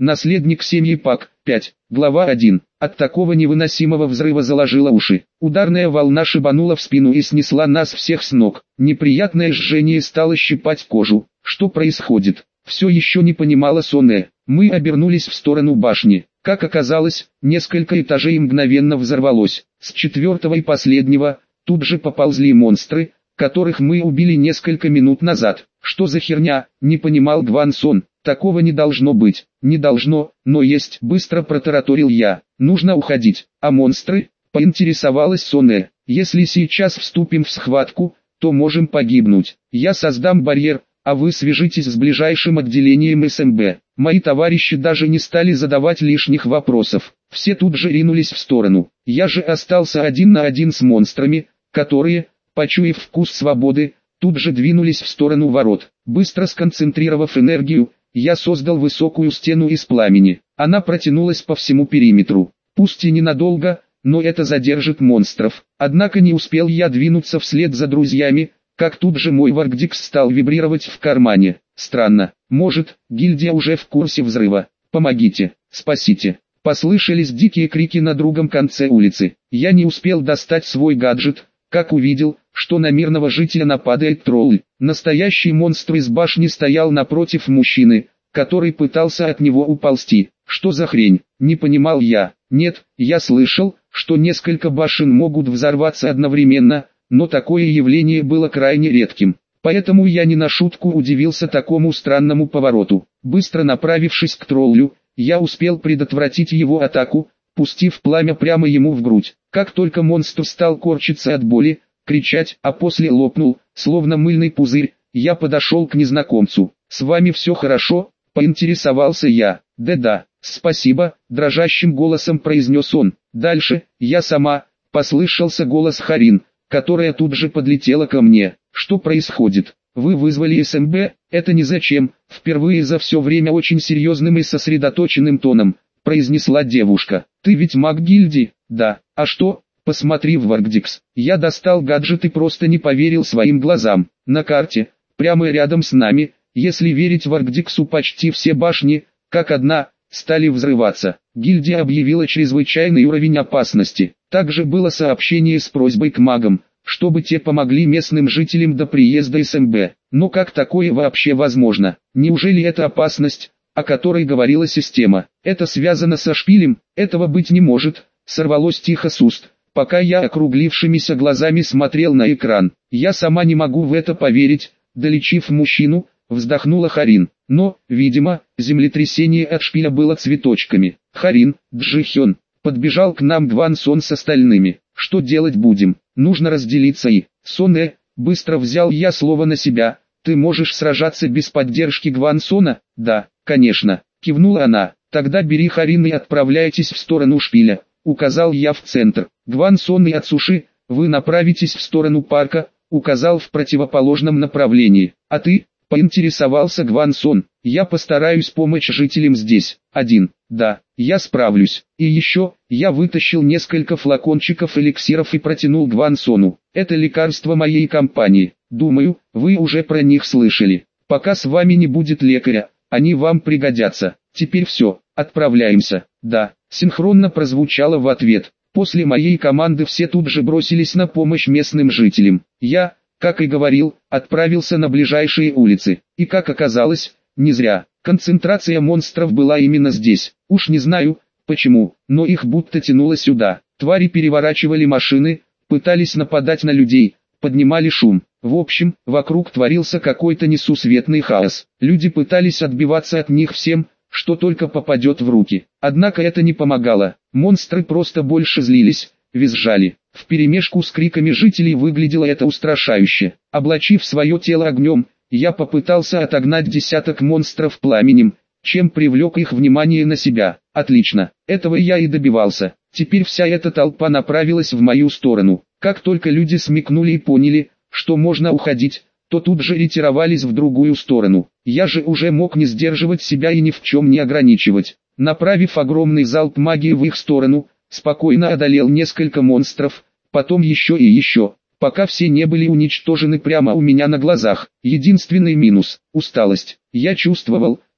Наследник семьи Пак. 5. Глава 1. От такого невыносимого взрыва заложило уши. Ударная волна шибанула в спину и снесла нас всех с ног. Неприятное жжение стало щипать кожу. Что происходит? Все еще не понимала Соне. Мы обернулись в сторону башни. Как оказалось, несколько этажей мгновенно взорвалось. С 4-го и последнего тут же поползли монстры, которых мы убили несколько минут назад. Что за херня, не понимал Гван Сон. Такого не должно быть. Не должно, но есть, быстро протараторил я. Нужно уходить. А монстры? Поинтересовалась Соне. Если сейчас вступим в схватку, то можем погибнуть. Я создам барьер, а вы свяжитесь с ближайшим отделением СМБ. Мои товарищи даже не стали задавать лишних вопросов. Все тут же ринулись в сторону. Я же остался один на один с монстрами, которые, почуяв вкус свободы, тут же двинулись в сторону ворот. Быстро сконцентрировав энергию, я создал высокую стену из пламени. Она протянулась по всему периметру. Пусть и ненадолго, но это задержит монстров. Однако не успел я двинуться вслед за друзьями, как тут же мой Варгдикс стал вибрировать в кармане. Странно, может, гильдия уже в курсе взрыва. Помогите, спасите. Послышались дикие крики на другом конце улицы. Я не успел достать свой гаджет, как увидел, что на мирного жителя нападает тролль. Настоящий монстр из башни стоял напротив мужчины, который пытался от него уползти. Что за хрень, не понимал я. Нет, я слышал, что несколько башен могут взорваться одновременно, но такое явление было крайне редким. Поэтому я не на шутку удивился такому странному повороту. Быстро направившись к троллю, я успел предотвратить его атаку, пустив пламя прямо ему в грудь. Как только монстр стал корчиться от боли, кричать, а после лопнул, словно мыльный пузырь, я подошел к незнакомцу. «С вами все хорошо?» – поинтересовался я. «Да-да, спасибо», – дрожащим голосом произнес он. «Дальше, я сама», – послышался голос Харин, которая тут же подлетела ко мне. «Что происходит? Вы вызвали СМБ?» «Это незачем», – впервые за все время очень серьезным и сосредоточенным тоном произнесла девушка. «Ты ведь маг гильдии?» «Да. А что?» «Посмотри в Варгдикс». Я достал гаджет и просто не поверил своим глазам. На карте, прямо рядом с нами, если верить Варгдиксу, почти все башни, как одна, стали взрываться. Гильдия объявила чрезвычайный уровень опасности. Также было сообщение с просьбой к магам, чтобы те помогли местным жителям до приезда СМБ. Но как такое вообще возможно? Неужели это опасность, о которой говорила система? Это связано со шпилем? Этого быть не может, сорвалось тихо с уст, пока я округлившимися глазами смотрел на экран. Я сама не могу в это поверить, долечив мужчину, вздохнула Харин. Но, видимо, землетрясение от шпиля было цветочками. Харин, Джихён, подбежал к нам Гван Сон с остальными. Что делать будем? Нужно разделиться и... Соне, быстро взял я слово на себя. Ты можешь сражаться без поддержки Гван Сона? Да, конечно, кивнула она. Тогда бери Харин и отправляйтесь в сторону шпиля. Указал я в центр. Гван Сон и Ацуши, вы направитесь в сторону парка, указал в противоположном направлении. А ты? Поинтересовался Гван Сон. Я постараюсь помочь жителям здесь. Один. Да, я справлюсь. И еще, я вытащил несколько флакончиков эликсиров и протянул Гван Сону. Это лекарство моей компании. Думаю, вы уже про них слышали. Пока с вами не будет лекаря, они вам пригодятся. Теперь все, отправляемся. Да, синхронно прозвучало в ответ. После моей команды все тут же бросились на помощь местным жителям. Я, как и говорил, отправился на ближайшие улицы. И как оказалось, не зря. Концентрация монстров была именно здесь. Уж не знаю, почему, но их будто тянуло сюда. Твари переворачивали машины, пытались нападать на людей, поднимали шум. В общем, вокруг творился какой-то несусветный хаос. Люди пытались отбиваться от них всем, что только попадет в руки. Однако это не помогало. Монстры просто больше злились, визжали. Вперемешку с криками жителей выглядело это устрашающе. Облачив свое тело огнем, я попытался отогнать десяток монстров пламенем, чем привлек их внимание на себя. Отлично, этого я и добивался. Теперь вся эта толпа направилась в мою сторону. Как только люди смекнули и поняли, что можно уходить, то тут же ретировались в другую сторону. Я же уже мог не сдерживать себя и ни в чем не ограничивать. Направив огромный залп магии в их сторону, спокойно одолел несколько монстров, потом еще и еще, пока все не были уничтожены прямо у меня на глазах. Единственный минус – усталость. Я чувствовал,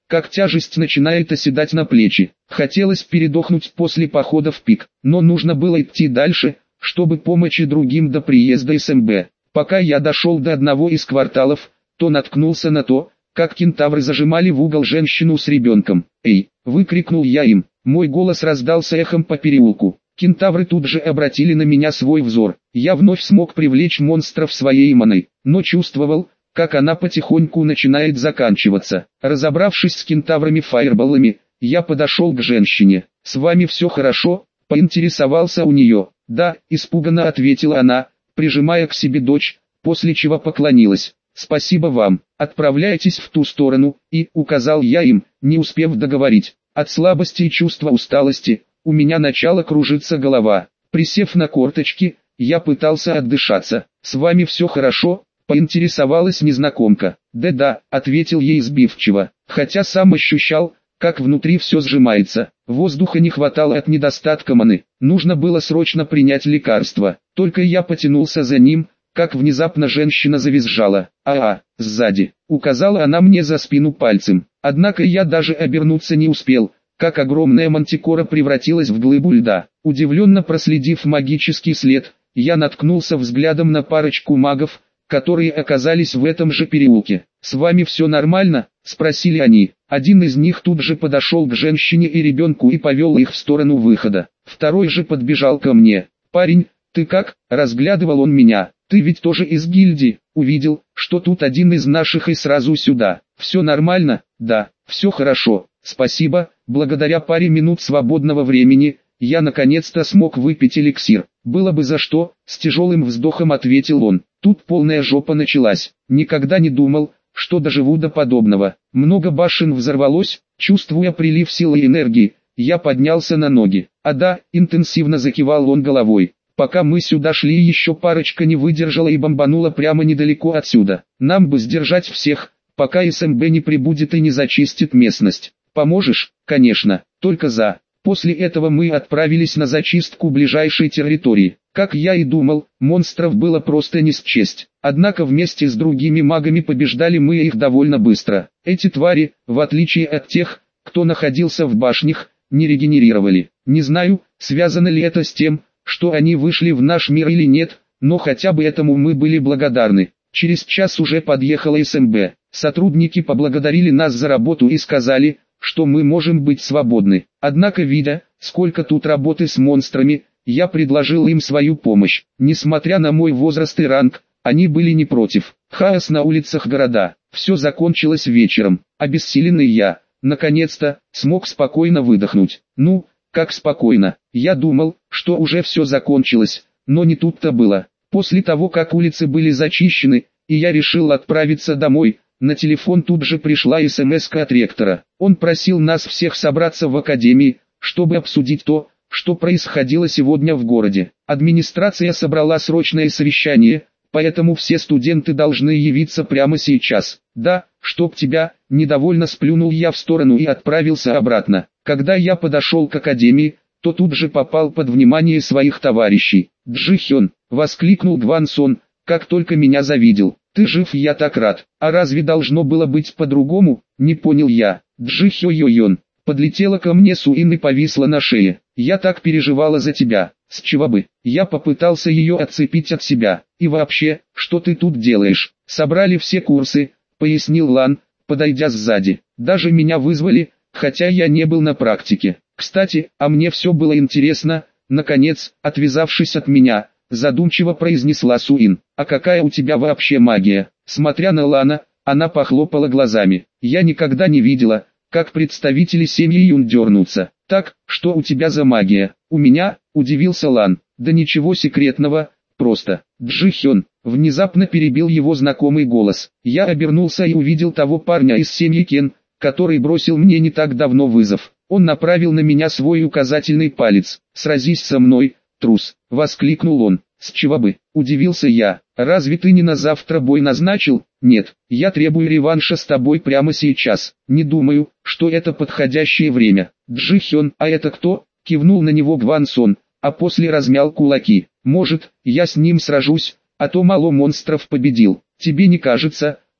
как тяжесть начинает оседать на плечи. Хотелось передохнуть после похода в пик, но нужно было идти дальше, чтобы помочь и другим до приезда СМБ. Пока я дошел до одного из кварталов, то наткнулся на то, как кентавры зажимали в угол женщину с ребенком. «Эй!» — выкрикнул я им. Мой голос раздался эхом по переулку. Кентавры тут же обратили на меня свой взор. Я вновь смог привлечь монстров своей маной, но чувствовал, как она потихоньку начинает заканчиваться. Разобравшись с кентаврами-фаерболами, я подошел к женщине. «С вами все хорошо?» — поинтересовался у нее. «Да», — испуганно ответила она, прижимая к себе дочь, после чего поклонилась. «Спасибо вам, отправляйтесь в ту сторону», и указал я им, не успев договорить. От слабости и чувства усталости, у меня начала кружиться голова. Присев на корточки, я пытался отдышаться. «С вами все хорошо?» — поинтересовалась незнакомка. «Да-да», — ответил ей сбивчиво, хотя сам ощущал, как внутри все сжимается. Воздуха не хватало от недостатка маны. Нужно было срочно принять лекарство. Только я потянулся за ним, как внезапно женщина завизжала. Сзади», — указала она мне за спину пальцем. Однако я даже обернуться не успел, как огромная мантикора превратилась в глыбу льда. Удивленно проследив магический след, я наткнулся взглядом на парочку магов, которые оказались в этом же переулке. «С вами все нормально?» — спросили они. Один из них тут же подошел к женщине и ребенку и повел их в сторону выхода. Второй же подбежал ко мне. «Парень, ты как?» — разглядывал он меня. «Ты ведь тоже из гильдии?» «Увидел, что тут один из наших и сразу сюда. Все нормально?» «Да, все хорошо, спасибо». Благодаря паре минут свободного времени, я наконец-то смог выпить эликсир. «Было бы за что», — с тяжелым вздохом ответил он. Тут полная жопа началась. Никогда не думал, что доживу до подобного. Много башен взорвалось, чувствуя прилив силы и энергии. Я поднялся на ноги. «Да», — интенсивно закивал он головой. «Пока мы сюда шли, еще парочка не выдержала и бомбанула прямо недалеко отсюда. Нам бы сдержать всех, пока СМБ не прибудет и не зачистит местность. Поможешь?» «Конечно, только за». После этого мы отправились на зачистку ближайшей территории. Как я и думал, монстров было просто не счесть. Однако вместе с другими магами побеждали мы их довольно быстро. Эти твари, в отличие от тех, кто находился в башнях, не регенерировали. Не знаю, связано ли это с тем, что они вышли в наш мир или нет, но хотя бы этому мы были благодарны. Через час уже подъехала СМБ. Сотрудники поблагодарили нас за работу и сказали, что мы можем быть свободны. Однако, видя, сколько тут работы с монстрами, я предложил им свою помощь. Несмотря на мой возраст и ранг, они были не против. Хаос на улицах города. Все закончилось вечером. Обессиленный я, наконец-то, смог спокойно выдохнуть. Ну, как спокойно. Я думал, что уже все закончилось, но не тут-то было. После того, как улицы были зачищены, и я решил отправиться домой, на телефон тут же пришла СМС-ка от ректора. Он просил нас всех собраться в академии, чтобы обсудить то, что происходило сегодня в городе. Администрация собрала срочное совещание, поэтому все студенты должны явиться прямо сейчас. «Да, чтоб тебя», — недовольно сплюнул я в сторону и отправился обратно. Когда я подошел к академии, то тут же попал под внимание своих товарищей. «Джихён», — воскликнул Гван Сон, как только меня завидел. «Ты жив, я так рад. А разве должно было быть по-другому?» — не понял я. «Джихё-йо-йон». Подлетела ко мне Суин и повисла на шее. «Я так переживала за тебя». «С чего бы?» Я попытался ее отцепить от себя. «И вообще, что ты тут делаешь?» «Собрали все курсы», — пояснил Лан, подойдя сзади. «Даже меня вызвали, хотя я не был на практике. Кстати, а мне все было интересно». Наконец, отвязавшись от меня, задумчиво произнесла Суин. «А какая у тебя вообще магия?» Смотря на Лана, она похлопала глазами. «Я никогда не видела, как представители семьи Юн дернутся. Так, что у тебя за магия?» «У меня?» — удивился Лан. «Да ничего секретного, просто». «Джихён», — внезапно перебил его знакомый голос. Я обернулся и увидел того парня из семьи Кен, который бросил мне не так давно вызов. Он направил на меня свой указательный палец. «Сразись со мной, трус!» — воскликнул он. «С чего бы?» — удивился я. «Разве ты не на завтра бой назначил?» «Нет, я требую реванша с тобой прямо сейчас. Не думаю, что это подходящее время». «Джихён, а это кто?» — кивнул на него Гван Сон, а после размял кулаки. «Может, я с ним сражусь, а то мало монстров победил. Тебе не кажется,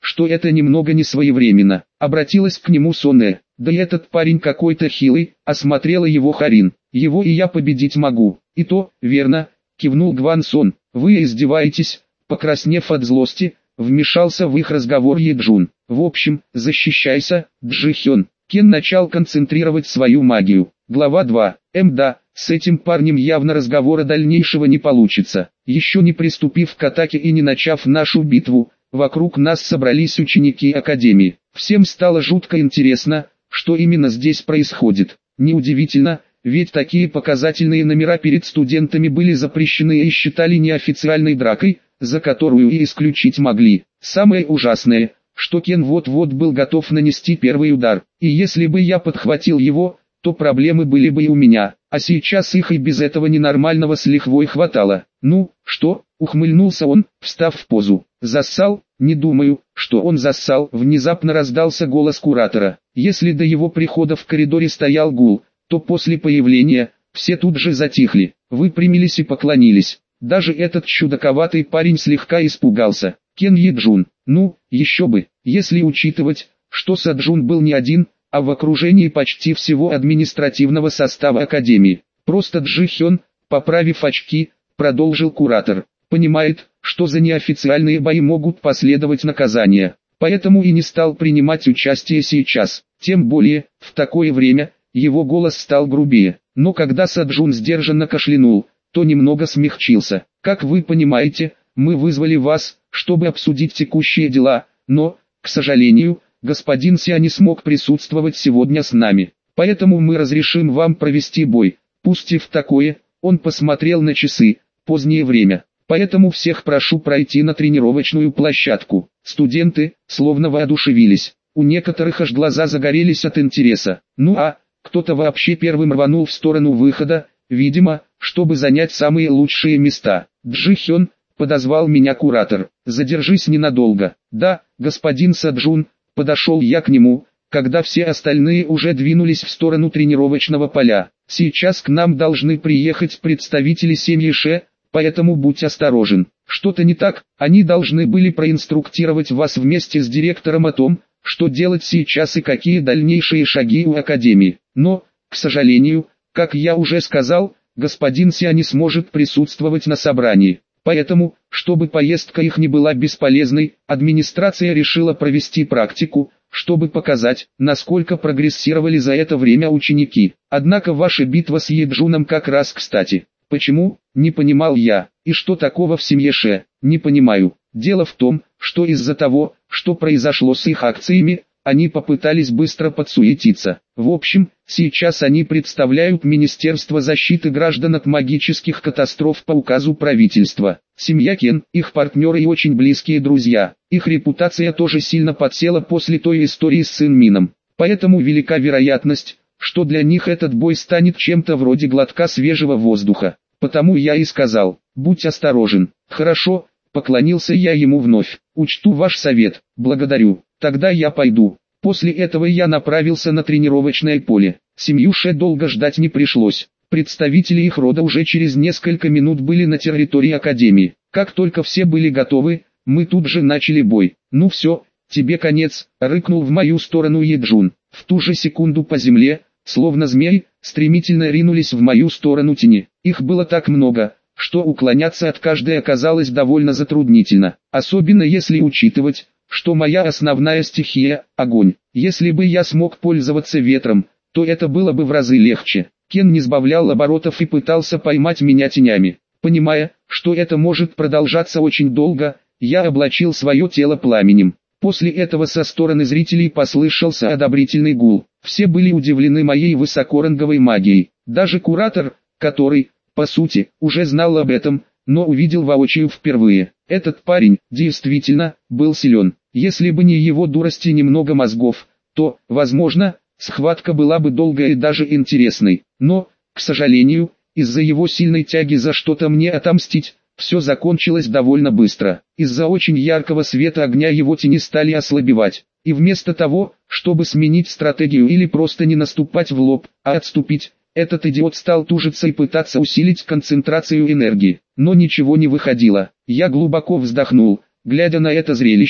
что это немного не своевременно. Обратилась к нему Сонная. Да и этот парень какой-то хилый, осмотрела его Харин. Его и я победить могу. И то, верно, кивнул Гван Сон. Вы издеваетесь, покраснев от злости, вмешался в их разговор Еджун. В общем, защищайся, Джихён. Кен начал концентрировать свою магию. Глава 2. Да, с этим парнем явно разговора дальнейшего не получится. Еще не приступив к атаке и не начав нашу битву, вокруг нас собрались ученики Академии. Всем стало жутко интересно, что именно здесь происходит. Неудивительно, ведь такие показательные номера перед студентами были запрещены и считали неофициальной дракой, за которую и исключить могли. Самое ужасное, что Кен вот-вот был готов нанести первый удар, и если бы я подхватил его, то проблемы были бы и у меня, а сейчас их и без этого ненормального с лихвой хватало. Ну, что, ухмыльнулся он, встав в позу. Зассал? Не думаю, что он зассал. Внезапно раздался голос куратора. Если до его прихода в коридоре стоял гул, то после появления, все тут же затихли, выпрямились и поклонились. Даже этот чудаковатый парень слегка испугался. Кен Еджун. Ну, еще бы, если учитывать, что Саджун был не один, а в окружении почти всего административного состава Академии. Просто Джихён, поправив очки, продолжил куратор, понимает, что за неофициальные бои могут последовать наказания, поэтому и не стал принимать участие сейчас. Тем более, в такое время, его голос стал грубее, но когда Саджун сдержанно кашлянул, то немного смягчился. Как вы понимаете, мы вызвали вас, чтобы обсудить текущие дела, но, к сожалению, господин Ся не смог присутствовать сегодня с нами, поэтому мы разрешим вам провести бой. Пусть и в такое, он посмотрел на часы, позднее время, поэтому всех прошу пройти на тренировочную площадку. Студенты, словно воодушевились, у некоторых аж глаза загорелись от интереса. Ну а, кто-то вообще первым рванул в сторону выхода, видимо, чтобы занять самые лучшие места. Джихён, подозвал меня куратор, задержись ненадолго. Да, господин Саджун. Подошел я к нему, когда все остальные уже двинулись в сторону тренировочного поля. Сейчас к нам должны приехать представители семьи Ше, поэтому будь осторожен. Что-то не так, они должны были проинструктировать вас вместе с директором о том, что делать сейчас и какие дальнейшие шаги у Академии. Но, к сожалению, как я уже сказал, господин Ся не сможет присутствовать на собрании. Поэтому, чтобы поездка их не была бесполезной, администрация решила провести практику, чтобы показать, насколько прогрессировали за это время ученики. Однако ваша битва с Еджуном как раз кстати. Почему? Не понимал я. И что такого в семье Ше? Не понимаю. Дело в том, что из-за того, что произошло с их акциями, они попытались быстро подсуетиться. В общем, сейчас они представляют Министерство защиты граждан от магических катастроф по указу правительства. Семья Кен, их партнеры и очень близкие друзья. Их репутация тоже сильно подсела после той истории с Сын Мином. Поэтому велика вероятность, что для них этот бой станет чем-то вроде глотка свежего воздуха. Потому я и сказал, будь осторожен. Хорошо, поклонился я ему вновь. Учту ваш совет, благодарю. Тогда я пойду. После этого я направился на тренировочное поле. Семью Ше долго ждать не пришлось. Представители их рода уже через несколько минут были на территории Академии. Как только все были готовы, мы тут же начали бой. Ну все, тебе конец, рыкнул в мою сторону Еджун. В ту же секунду по земле, словно змей, стремительно ринулись в мою сторону тени. Их было так много, что уклоняться от каждой оказалось довольно затруднительно. Особенно если учитывать, что моя основная стихия – огонь. Если бы я смог пользоваться ветром, то это было бы в разы легче. Кен не сбавлял оборотов и пытался поймать меня тенями. Понимая, что это может продолжаться очень долго, я облачил свое тело пламенем. После этого со стороны зрителей послышался одобрительный гул. Все были удивлены моей высокоранговой магией. Даже куратор, который, по сути, уже знал об этом, но увидел воочию впервые. Этот парень, действительно, был силен. Если бы не его дурость и немного мозгов, то, возможно, схватка была бы долгой и даже интересной. Но, к сожалению, из-за его сильной тяги за что-то мне отомстить, все закончилось довольно быстро. Из-за очень яркого света огня его тени стали ослабевать. И вместо того, чтобы сменить стратегию или просто не наступать в лоб, а отступить, этот идиот стал тужиться и пытаться усилить концентрацию энергии. Но ничего не выходило. Я глубоко вздохнул, глядя на это зрелище,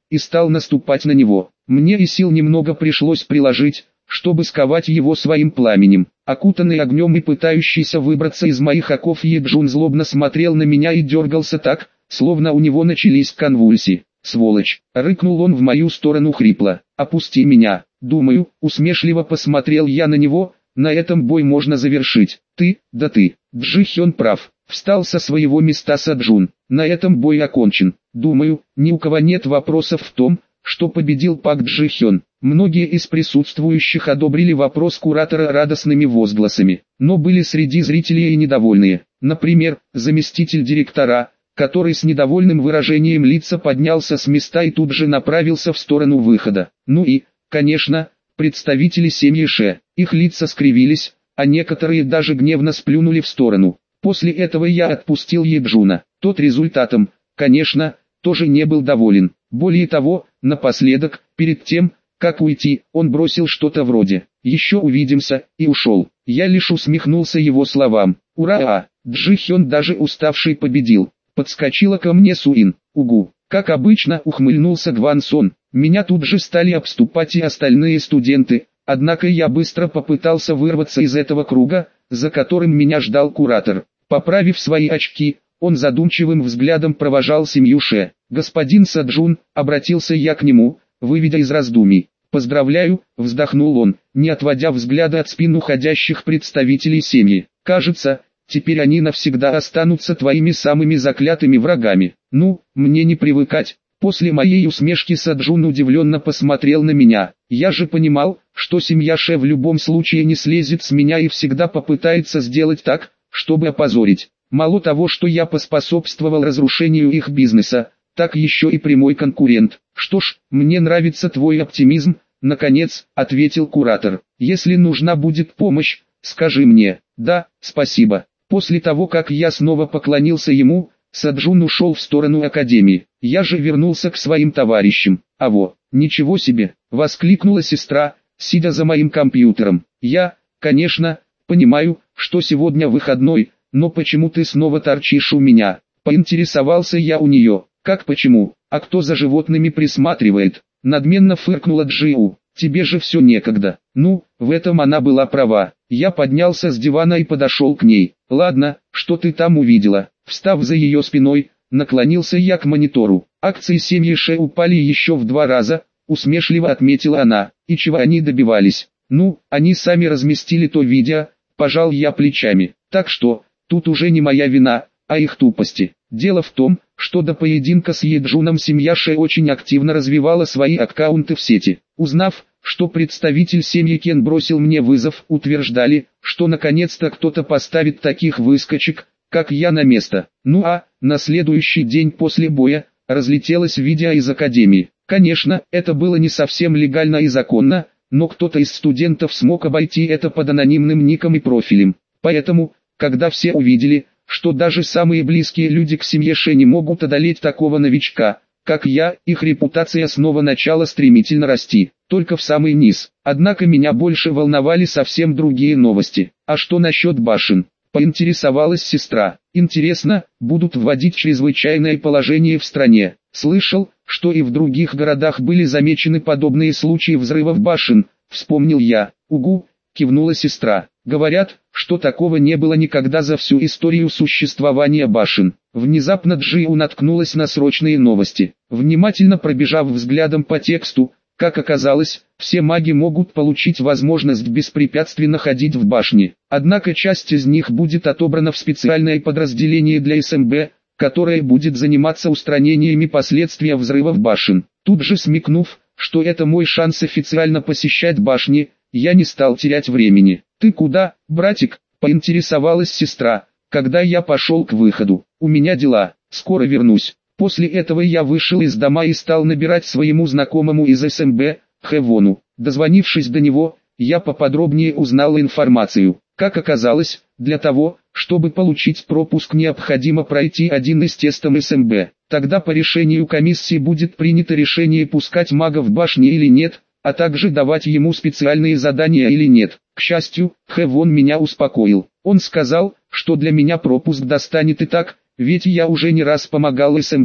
и стал наступать на него. Мне и сил немного пришлось приложить, чтобы сковать его своим пламенем. Окутанный огнем и пытающийся выбраться из моих оков Еджун злобно смотрел на меня и дергался так, словно у него начались конвульсии. «Сволочь!» — рыкнул он в мою сторону хрипло. «Опусти меня!» «Думаю», — усмешливо посмотрел я на него, — «на этом бой можно завершить». «Ты, да ты!» Джи Хён прав. Встал со своего места Саджун. «На этом бой окончен. Думаю, ни у кого нет вопросов в том, что победил Пак Джи Хён». Многие из присутствующих одобрили вопрос куратора радостными возгласами, но были среди зрителей и недовольные. Например, заместитель директора, который с недовольным выражением лица поднялся с места и тут же направился в сторону выхода. Ну и, конечно, представители семьи Ше. Их лица скривились, а некоторые даже гневно сплюнули в сторону. После этого я отпустил Еджуна. Тот результатом, конечно, тоже не был доволен. Более того, напоследок, перед тем, как уйти, он бросил что-то вроде «Еще увидимся» и ушел. Я лишь усмехнулся его словам. «Ура!» Джи Хён даже уставший победил. Подскочила ко мне Суин. «Угу!» Как обычно, ухмыльнулся Гван Сон. Меня тут же стали обступать и остальные студенты, однако я быстро попытался вырваться из этого круга, за которым меня ждал куратор. Поправив свои очки, он задумчивым взглядом провожал семью Ше. «Господин Саджун», — обратился я к нему, выведя из раздумий. «Поздравляю», — вздохнул он, не отводя взгляда от спин уходящих представителей семьи. «Кажется, теперь они навсегда останутся твоими самыми заклятыми врагами. Ну, мне не привыкать». После моей усмешки Саджун удивленно посмотрел на меня. Я же понимал, что семья Ше в любом случае не слезет с меня и всегда попытается сделать так, чтобы опозорить. Мало того, что я поспособствовал разрушению их бизнеса, так еще и прямой конкурент. «Что ж, мне нравится твой оптимизм», — наконец, ответил куратор. «Если нужна будет помощь, скажи мне». «Да, спасибо». После того, как я снова поклонился ему, Саджун ушел в сторону академии. Я же вернулся к своим товарищам. «Аво, ничего себе!» — воскликнула сестра, сидя за моим компьютером. «Я, конечно, понимаю, что сегодня выходной, но почему ты снова торчишь у меня?» Поинтересовался я у нее. «Как почему? А кто за животными присматривает?» Надменно фыркнула Джиу. «Тебе же все некогда». Ну, в этом она была права. Я поднялся с дивана и подошел к ней. «Ладно, что ты там увидела?» Встав за ее спиной, наклонился я к монитору. «Акции семьи Ше упали еще в 2 раза», усмешливо отметила она. «И чего они добивались?» «Ну, они сами разместили то видео», пожал я плечами. «Так что, тут уже не моя вина, а их тупости. Дело в том, что до поединка с Еджуном семья Ше очень активно развивала свои аккаунты в сети. Узнав, что представитель семьи Кен бросил мне вызов, утверждали, что наконец-то кто-то поставит таких выскочек, как я, на место. Ну а, на следующий день после боя, разлетелось видео из академии. Конечно, это было не совсем легально и законно, но кто-то из студентов смог обойти это под анонимным ником и профилем. Поэтому, когда все увидели, что даже самые близкие люди к семье Ше не могут одолеть такого новичка, как я, их репутация снова начала стремительно расти, только в самый низ. Однако меня больше волновали совсем другие новости. «А что насчет башен?» — поинтересовалась сестра. «Интересно, будут вводить чрезвычайное положение в стране?» «Слышал, что и в других городах были замечены подобные случаи взрывов башен», — вспомнил я. «Угу», — кивнула сестра. «Говорят, что такого не было никогда за всю историю существования башен». Внезапно Джиу наткнулась на срочные новости. Внимательно пробежав взглядом по тексту, как оказалось, все маги могут получить возможность беспрепятственно ходить в башне. Однако часть из них будет отобрана в специальное подразделение для СМБ, которое будет заниматься устранениями последствий взрывов башен. Тут же смекнув, что это мой шанс официально посещать башни, я не стал терять времени. «Ты куда, братик?» — поинтересовалась сестра, когда я пошел к выходу. «У меня дела, скоро вернусь». После этого я вышел из дома и стал набирать своему знакомому из СМБ, Хэвону. Дозвонившись до него, я поподробнее узнал информацию. Как оказалось, для того, чтобы получить пропуск, необходимо пройти один из тестов СМБ. Тогда по решению комиссии будет принято решение пускать мага в башне или нет, а также давать ему специальные задания или нет. К счастью, Хэвон меня успокоил. Он сказал, что для меня пропуск достанет и так, ведь я уже не раз помогал СМБ. К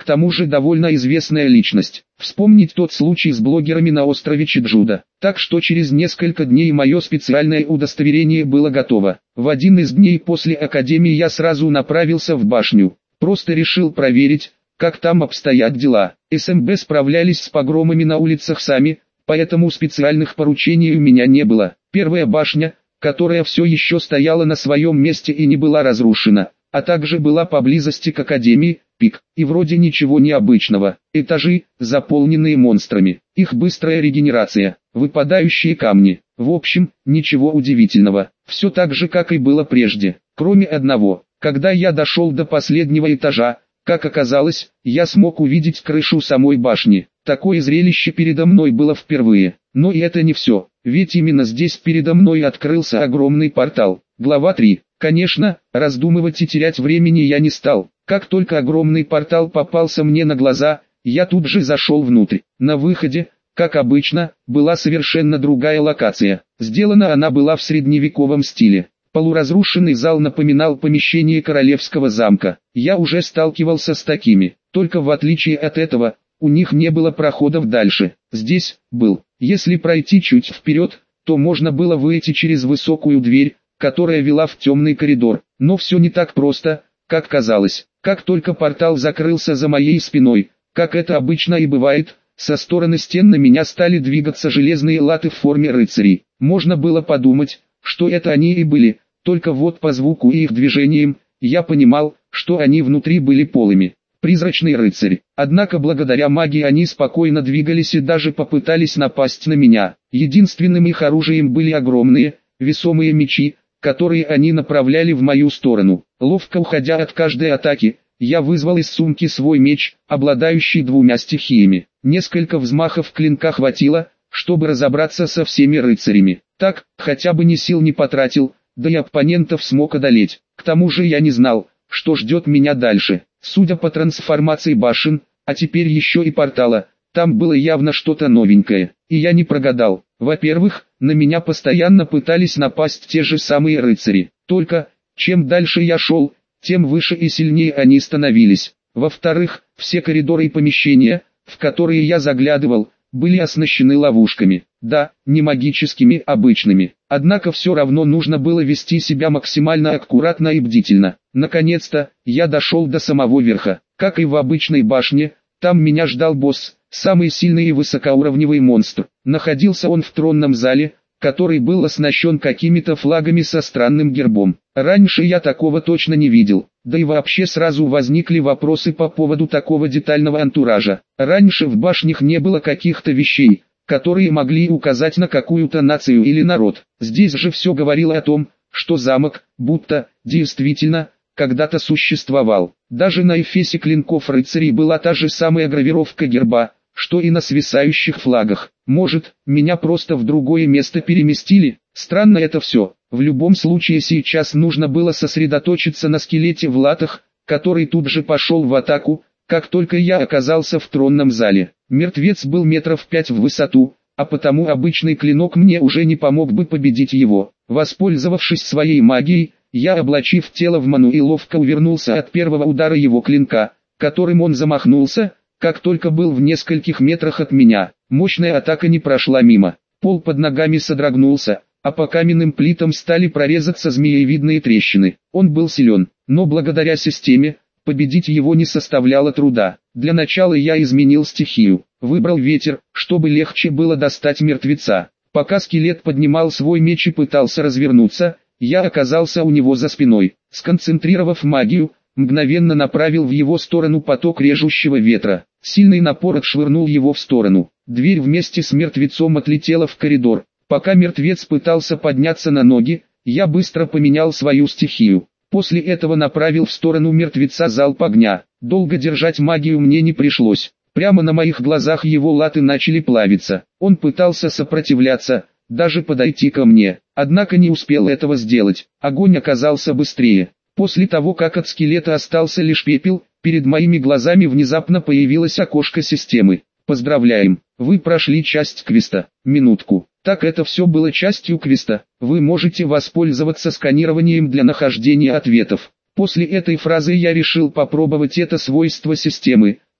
К тому же довольно известная личность. Вспомнить тот случай с блогерами на острове Чеджудо. Так что через несколько дней мое специальное удостоверение было готово. В один из дней после академии я сразу направился в башню. Просто решил проверить, как там обстоят дела. СМБ справлялись с погромами на улицах сами, поэтому специальных поручений у меня не было. Первая башня, которая все еще стояла на своем месте и не была разрушена, а также была поблизости к академии, пик, и вроде ничего необычного. Этажи, заполненные монстрами, их быстрая регенерация, выпадающие камни. В общем, ничего удивительного. Все так же, как и было прежде, кроме одного. Когда я дошел до последнего этажа, как оказалось, я смог увидеть крышу самой башни. Такое зрелище передо мной было впервые. Но и это не все, ведь именно здесь передо мной открылся огромный портал. Глава 3. Конечно, раздумывать и терять времени я не стал. Как только огромный портал попался мне на глаза, я тут же зашел внутрь. На выходе, как обычно, была совершенно другая локация. Сделана она была в средневековом стиле. Полуразрушенный зал напоминал помещение королевского замка. Я уже сталкивался с такими, только в отличие от этого, у них не было проходов дальше. Здесь был. Если пройти чуть вперед, то можно было выйти через высокую дверь, которая вела в темный коридор. Но все не так просто, как казалось. Как только портал закрылся за моей спиной, как это обычно и бывает, со стороны стен на меня стали двигаться железные латы в форме рыцарей. Можно было подумать, что это они и были. Только вот по звуку и их движениям, я понимал, что они внутри были полыми. Призрачный рыцарь. Однако благодаря магии они спокойно двигались и даже попытались напасть на меня. Единственным их оружием были огромные, весомые мечи, которые они направляли в мою сторону. Ловко уходя от каждой атаки, я вызвал из сумки свой меч, обладающий двумя стихиями. Несколько взмахов клинка хватило, чтобы разобраться со всеми рыцарями. Так, хотя бы ни сил не потратил, да и оппонентов смог одолеть. К тому же я не знал, что ждет меня дальше. Судя по трансформации башен, а теперь еще и портала, там было явно что-то новенькое. И я не прогадал. Во-первых, на меня постоянно пытались напасть те же самые рыцари. Только, чем дальше я шел, тем выше и сильнее они становились. Во-вторых, все коридоры и помещения, в которые я заглядывал, были оснащены ловушками. Да, не магическими, обычными. Однако все равно нужно было вести себя максимально аккуратно и бдительно. Наконец-то, я дошел до самого верха. Как и в обычной башне, там меня ждал босс, самый сильный и высокоуровневый монстр. Находился он в тронном зале, который был оснащен какими-то флагами со странным гербом. Раньше я такого точно не видел. Да и вообще сразу возникли вопросы по поводу такого детального антуража. Раньше в башнях не было каких-то вещей, которые могли указать на какую-то нацию или народ. Здесь же все говорило о том, что замок, будто, действительно, когда-то существовал. Даже на эфесе клинков рыцарей была та же самая гравировка герба, что и на свисающих флагах. Может, меня просто в другое место переместили? Странно это все. В любом случае сейчас нужно было сосредоточиться на скелете в латах, который тут же пошел в атаку, как только я оказался в тронном зале. Мертвец был метров 5 в высоту, а потому обычный клинок мне уже не помог бы победить его. Воспользовавшись своей магией, я, облачив тело в ману, и ловко увернулся от первого удара его клинка, которым он замахнулся, как только был в нескольких метрах от меня. Мощная атака не прошла мимо. Пол под ногами содрогнулся, а по каменным плитам стали прорезаться змеевидные трещины. Он был силен, но благодаря системе, победить его не составляло труда. Для начала я изменил стихию, выбрал ветер, чтобы легче было достать мертвеца. Пока скелет поднимал свой меч и пытался развернуться, я оказался у него за спиной. Сконцентрировав магию, мгновенно направил в его сторону поток режущего ветра. Сильный напор отшвырнул его в сторону. Дверь вместе с мертвецом отлетела в коридор. Пока мертвец пытался подняться на ноги, я быстро поменял свою стихию. После этого направил в сторону мертвеца залп огня. Долго держать магию мне не пришлось. Прямо на моих глазах его латы начали плавиться. Он пытался сопротивляться, даже подойти ко мне. Однако не успел этого сделать. Огонь оказался быстрее. После того, как от скелета остался лишь пепел, перед моими глазами внезапно появилось окошко системы. Поздравляем, вы прошли часть квеста. Минутку. Так это все было частью квеста. Вы можете воспользоваться сканированием для нахождения ответов. После этой фразы я решил попробовать это свойство системы,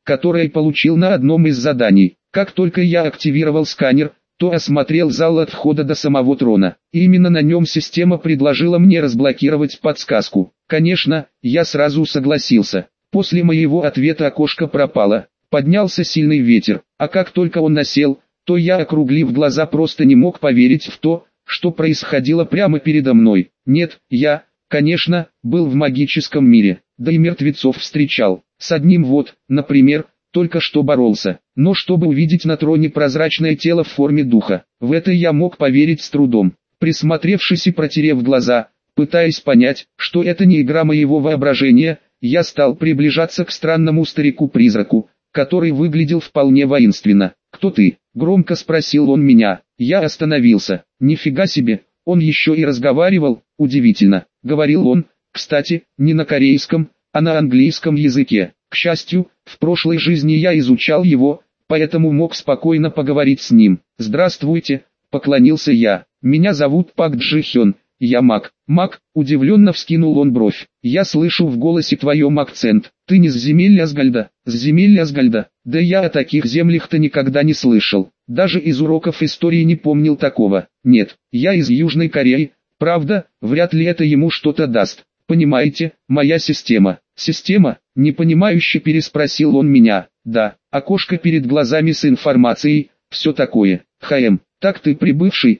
которое получил на одном из заданий. Как только я активировал сканер, то осмотрел зал от входа до самого трона. И именно на нем система предложила мне разблокировать подсказку. Конечно, я сразу согласился. После моего ответа окошко пропало. Поднялся сильный ветер, а как только он насел, то я, округлив глаза, просто не мог поверить в то, что происходило прямо передо мной. Нет, я, конечно, был в магическом мире, да и мертвецов встречал. С одним вот, например, только что боролся. Но чтобы увидеть на троне прозрачное тело в форме духа, в это я мог поверить с трудом. Присмотревшись и протерев глаза, пытаясь понять, что это не игра моего воображения, я стал приближаться к странному старику-призраку, который выглядел вполне воинственно. «Кто ты?» — громко спросил он меня. Я остановился. «Нифига себе, он еще и разговаривал, удивительно», — говорил он, кстати, не на корейском, а на английском языке. К счастью, в прошлой жизни я изучал его, поэтому мог спокойно поговорить с ним. «Здравствуйте», — поклонился я. «Меня зовут Пак Джи Хён, я маг». «Маг», — удивленно вскинул он бровь. «Я слышу в голосе твоем акцент. Ты не с земель Асгальда?» «С земель Асгальда? Да я о таких землях-то никогда не слышал. Даже из уроков истории не помнил такого. Нет, я из Южной Кореи. Правда, вряд ли это ему что-то даст. Понимаете, моя система». «Система?» — непонимающе переспросил он меня. «Да, окошко перед глазами с информацией, все такое. Так ты прибывший,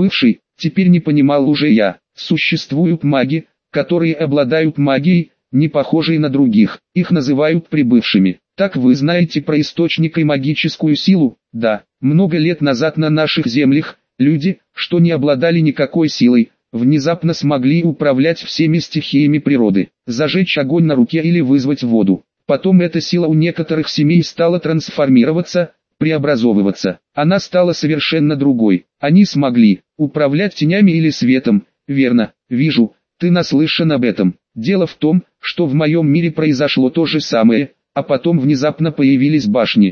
теперь не понимал уже я. Существуют маги, которые обладают магией, не похожей на других, их называют прибывшими. Так вы знаете про источник и магическую силу?» «Да, много лет назад на наших землях, люди, что не обладали никакой силой, внезапно смогли управлять всеми стихиями природы, зажечь огонь на руке или вызвать воду. Потом эта сила у некоторых семей стала трансформироваться, преобразовываться. Она стала совершенно другой. Они смогли управлять тенями или светом. Верно, вижу, ты наслышан об этом. Дело в том, что в моем мире произошло то же самое, а потом внезапно появились башни.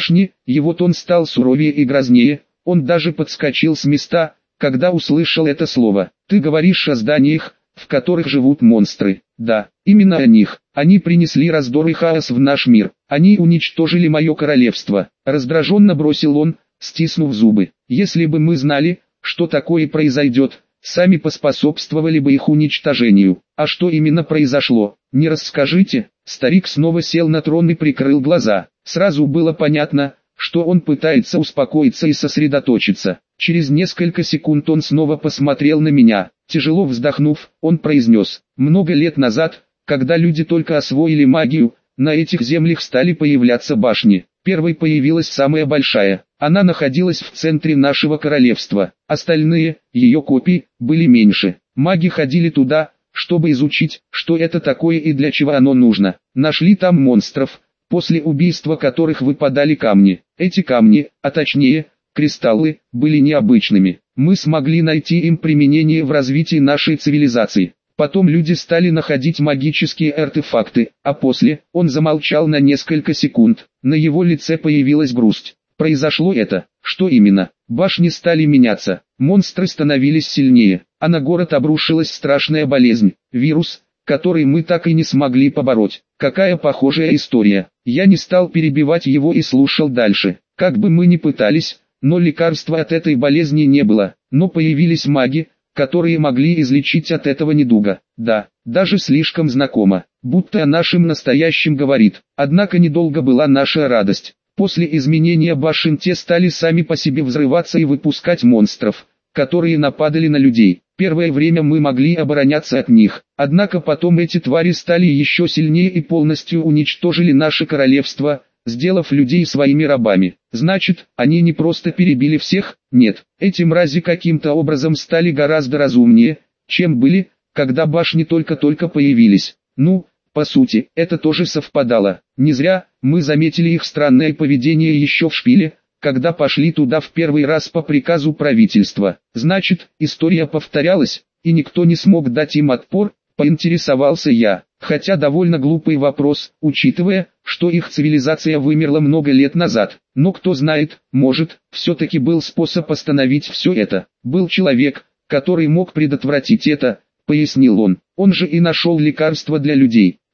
Его тон стал суровее и грознее, он даже подскочил с места, когда услышал это слово. Ты говоришь о зданиях, в которых живут монстры. Да, именно о них. Они принесли раздор и хаос в наш мир. Они уничтожили мое королевство. Раздраженно бросил он, стиснув зубы. Если бы мы знали, что такое произойдет, сами поспособствовали бы их уничтожению. А что именно произошло, не расскажите? Старик снова сел на трон и прикрыл глаза. Сразу было понятно, что он пытается успокоиться и сосредоточиться. Через несколько секунд он снова посмотрел на меня. Тяжело вздохнув, он произнес: «Много лет назад, когда люди только освоили магию, на этих землях стали появляться башни. Первой появилась самая большая. Она находилась в центре нашего королевства. Остальные, ее копии, были меньше. Маги ходили туда, чтобы изучить, что это такое и для чего оно нужно. Нашли там монстров, после убийства которых выпадали камни. Эти камни, а точнее, кристаллы, были необычными. Мы смогли найти им применение в развитии нашей цивилизации. Потом люди стали находить магические артефакты, а после, он замолчал на несколько секунд, на его лице появилась грусть. Произошло это, что именно? Башни стали меняться, монстры становились сильнее, а на город обрушилась страшная болезнь, вирус, который мы так и не смогли побороть. Какая похожая история. Я не стал перебивать его и слушал дальше. Как бы мы ни пытались, но лекарства от этой болезни не было, но появились маги, которые могли излечить от этого недуга. Да, даже слишком знакомо, будто о нашем настоящем говорит. Однако недолго была наша радость. После изменения башен те стали сами по себе взрываться и выпускать монстров, которые нападали на людей. Первое время мы могли обороняться от них, однако потом эти твари стали еще сильнее и полностью уничтожили наше королевство, сделав людей своими рабами. Значит, они не просто перебили всех, нет, эти мрази каким-то образом стали гораздо разумнее, чем были, когда башни только-только появились. Ну, по сути, это тоже совпадало. Не зря мы заметили их странное поведение еще в шпиле, когда пошли туда в первый раз по приказу правительства. Значит, история повторялась, и никто не смог дать им отпор, поинтересовался я. Хотя довольно глупый вопрос, учитывая, что их цивилизация вымерла много лет назад. Но кто знает, может, все-таки был способ остановить все это. Был человек, который мог предотвратить это, пояснил он. Он же и нашел лекарство для людей.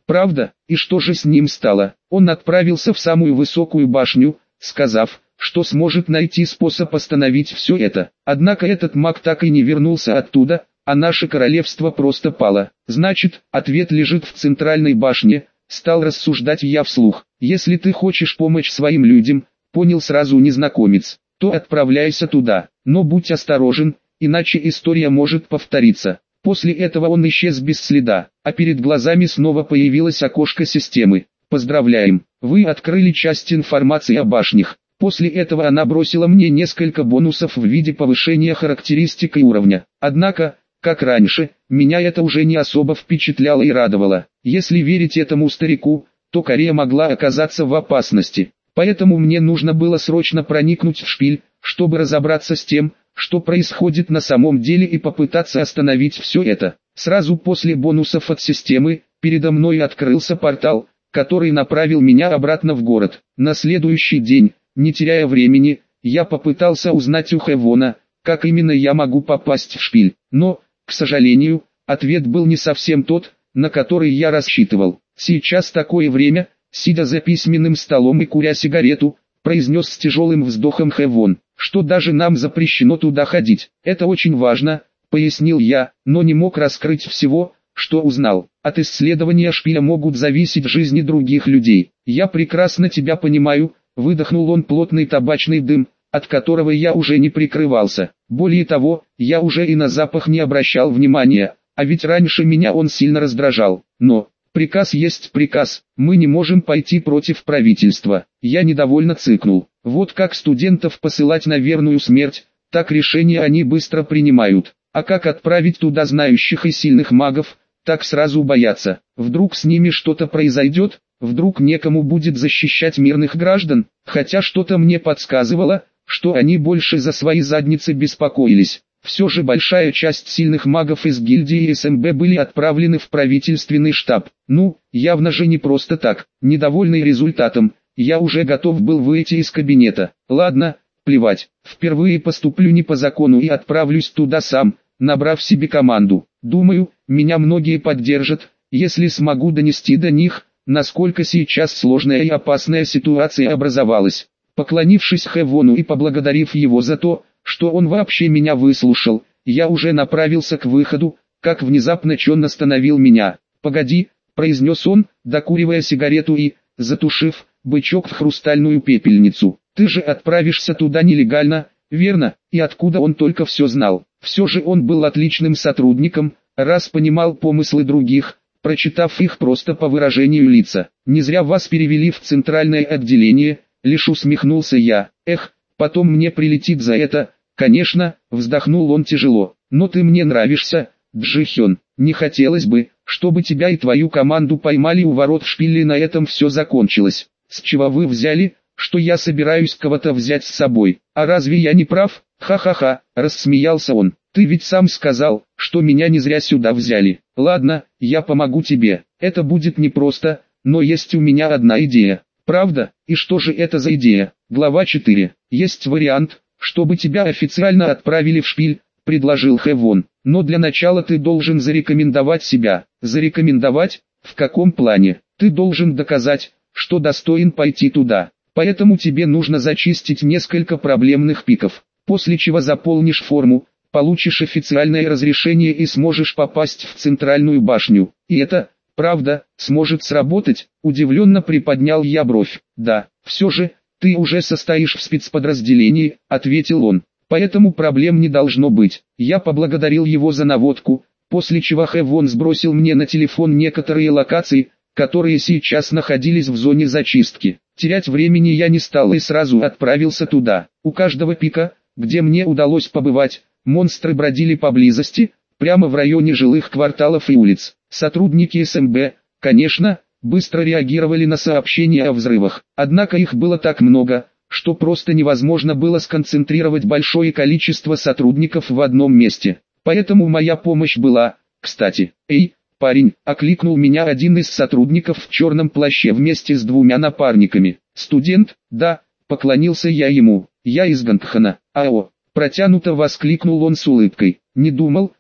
Правда? И что же с ним стало? Он отправился в самую высокую башню, сказав, что сможет найти способ остановить все это. Однако этот маг так и не вернулся оттуда, а наше королевство просто пало. Значит, ответ лежит в центральной башне, стал рассуждать я вслух. Если ты хочешь помочь своим людям, понял сразу незнакомец, то отправляйся туда, но будь осторожен, иначе история может повториться. После этого он исчез без следа, а перед глазами снова появилось окошко системы. Поздравляем, вы открыли часть информации о башнях. После этого она бросила мне несколько бонусов в виде повышения характеристик и уровня. Однако, как раньше, меня это уже не особо впечатляло и радовало. Если верить этому старику, то Корея могла оказаться в опасности. Поэтому мне нужно было срочно проникнуть в шпиль, чтобы разобраться с тем, что происходит на самом деле, и попытаться остановить все это. Сразу после бонусов от системы, передо мной открылся портал, который направил меня обратно в город. На следующий день, не теряя времени, я попытался узнать у Хэвона, как именно я могу попасть в шпиль. Но, к сожалению, ответ был не совсем тот, на который я рассчитывал. Сейчас такое время, сидя за письменным столом и куря сигарету, произнес с тяжелым вздохом Хэвон, что даже нам запрещено туда ходить. Это очень важно, пояснил я, но не мог раскрыть всего, что узнал. От исследования шпиля могут зависеть жизни других людей. Я прекрасно тебя понимаю, выдохнул он плотный табачный дым, от которого я уже не прикрывался. Более того, я уже и на запах не обращал внимания, а ведь раньше меня он сильно раздражал. Но, приказ есть приказ, мы не можем пойти против правительства. Я недовольно цыкнул. Вот как студентов посылать на верную смерть, так решения они быстро принимают. А как отправить туда знающих и сильных магов, так сразу боятся. Вдруг с ними что-то произойдет, вдруг некому будет защищать мирных граждан, хотя что-то мне подсказывало, что они больше за свои задницы беспокоились. Все же большая часть сильных магов из гильдии СМБ были отправлены в правительственный штаб. Ну, явно же не просто так. Недовольный результатом, я уже готов был выйти из кабинета. Ладно, плевать, впервые поступлю не по закону и отправлюсь туда сам, набрав себе команду. Думаю, меня многие поддержат, если смогу донести до них, насколько сейчас сложная и опасная ситуация образовалась. Поклонившись Хэвону и поблагодарив его за то, что он вообще меня выслушал, я уже направился к выходу, как внезапно Чон остановил меня. «Погоди», — произнес он, докуривая сигарету и, затушив, бычок в хрустальную пепельницу. «Ты же отправишься туда нелегально, верно?» И откуда он только все знал? Все же он был отличным сотрудником, раз понимал помыслы других, прочитав их просто по выражению лица. «Не зря вас перевели в центральное отделение», — лишь усмехнулся я. «Эх, потом мне прилетит за это». «Конечно», — вздохнул он тяжело, — «но ты мне нравишься, Джихён. Не хотелось бы, чтобы тебя и твою команду поймали у ворот в шпиле, и на этом все закончилось. С чего вы взяли, что я собираюсь кого-то взять с собой? А разве я не прав?» «Ха-ха-ха», — рассмеялся он, — «ты ведь сам сказал, что меня не зря сюда взяли. Ладно, я помогу тебе. Это будет непросто, но есть у меня одна идея». «Правда? И что же это за идея?» Глава 4. «Есть вариант, чтобы тебя официально отправили в шпиль», — предложил Хэвон. «Но для начала ты должен зарекомендовать себя». «Зарекомендовать? В каком плане?» «Ты должен доказать, что достоин пойти туда. Поэтому тебе нужно зачистить несколько проблемных пиков, после чего заполнишь форму, получишь официальное разрешение и сможешь попасть в центральную башню. И это, правда, сможет сработать?» Удивленно приподнял я бровь. «Да, все же, ты уже состоишь в спецподразделении», — ответил он. «Поэтому проблем не должно быть». Я поблагодарил его за наводку, после чего Хэвон сбросил мне на телефон некоторые локации, которые сейчас находились в зоне зачистки. Терять времени я не стал и сразу отправился туда. У каждого пика, где мне удалось побывать, монстры бродили поблизости, прямо в районе жилых кварталов и улиц. Сотрудники СМБ, конечно, быстро реагировали на сообщения о взрывах, однако их было так много, что просто невозможно было сконцентрировать большое количество сотрудников в одном месте. Поэтому моя помощь была, кстати. «Эй, парень!» — окликнул меня один из сотрудников в черном плаще вместе с двумя напарниками. «Студент?» «Да», — поклонился я ему. «Я из Гангхана». «Ао!» — протянуто воскликнул он с улыбкой. «Не думал,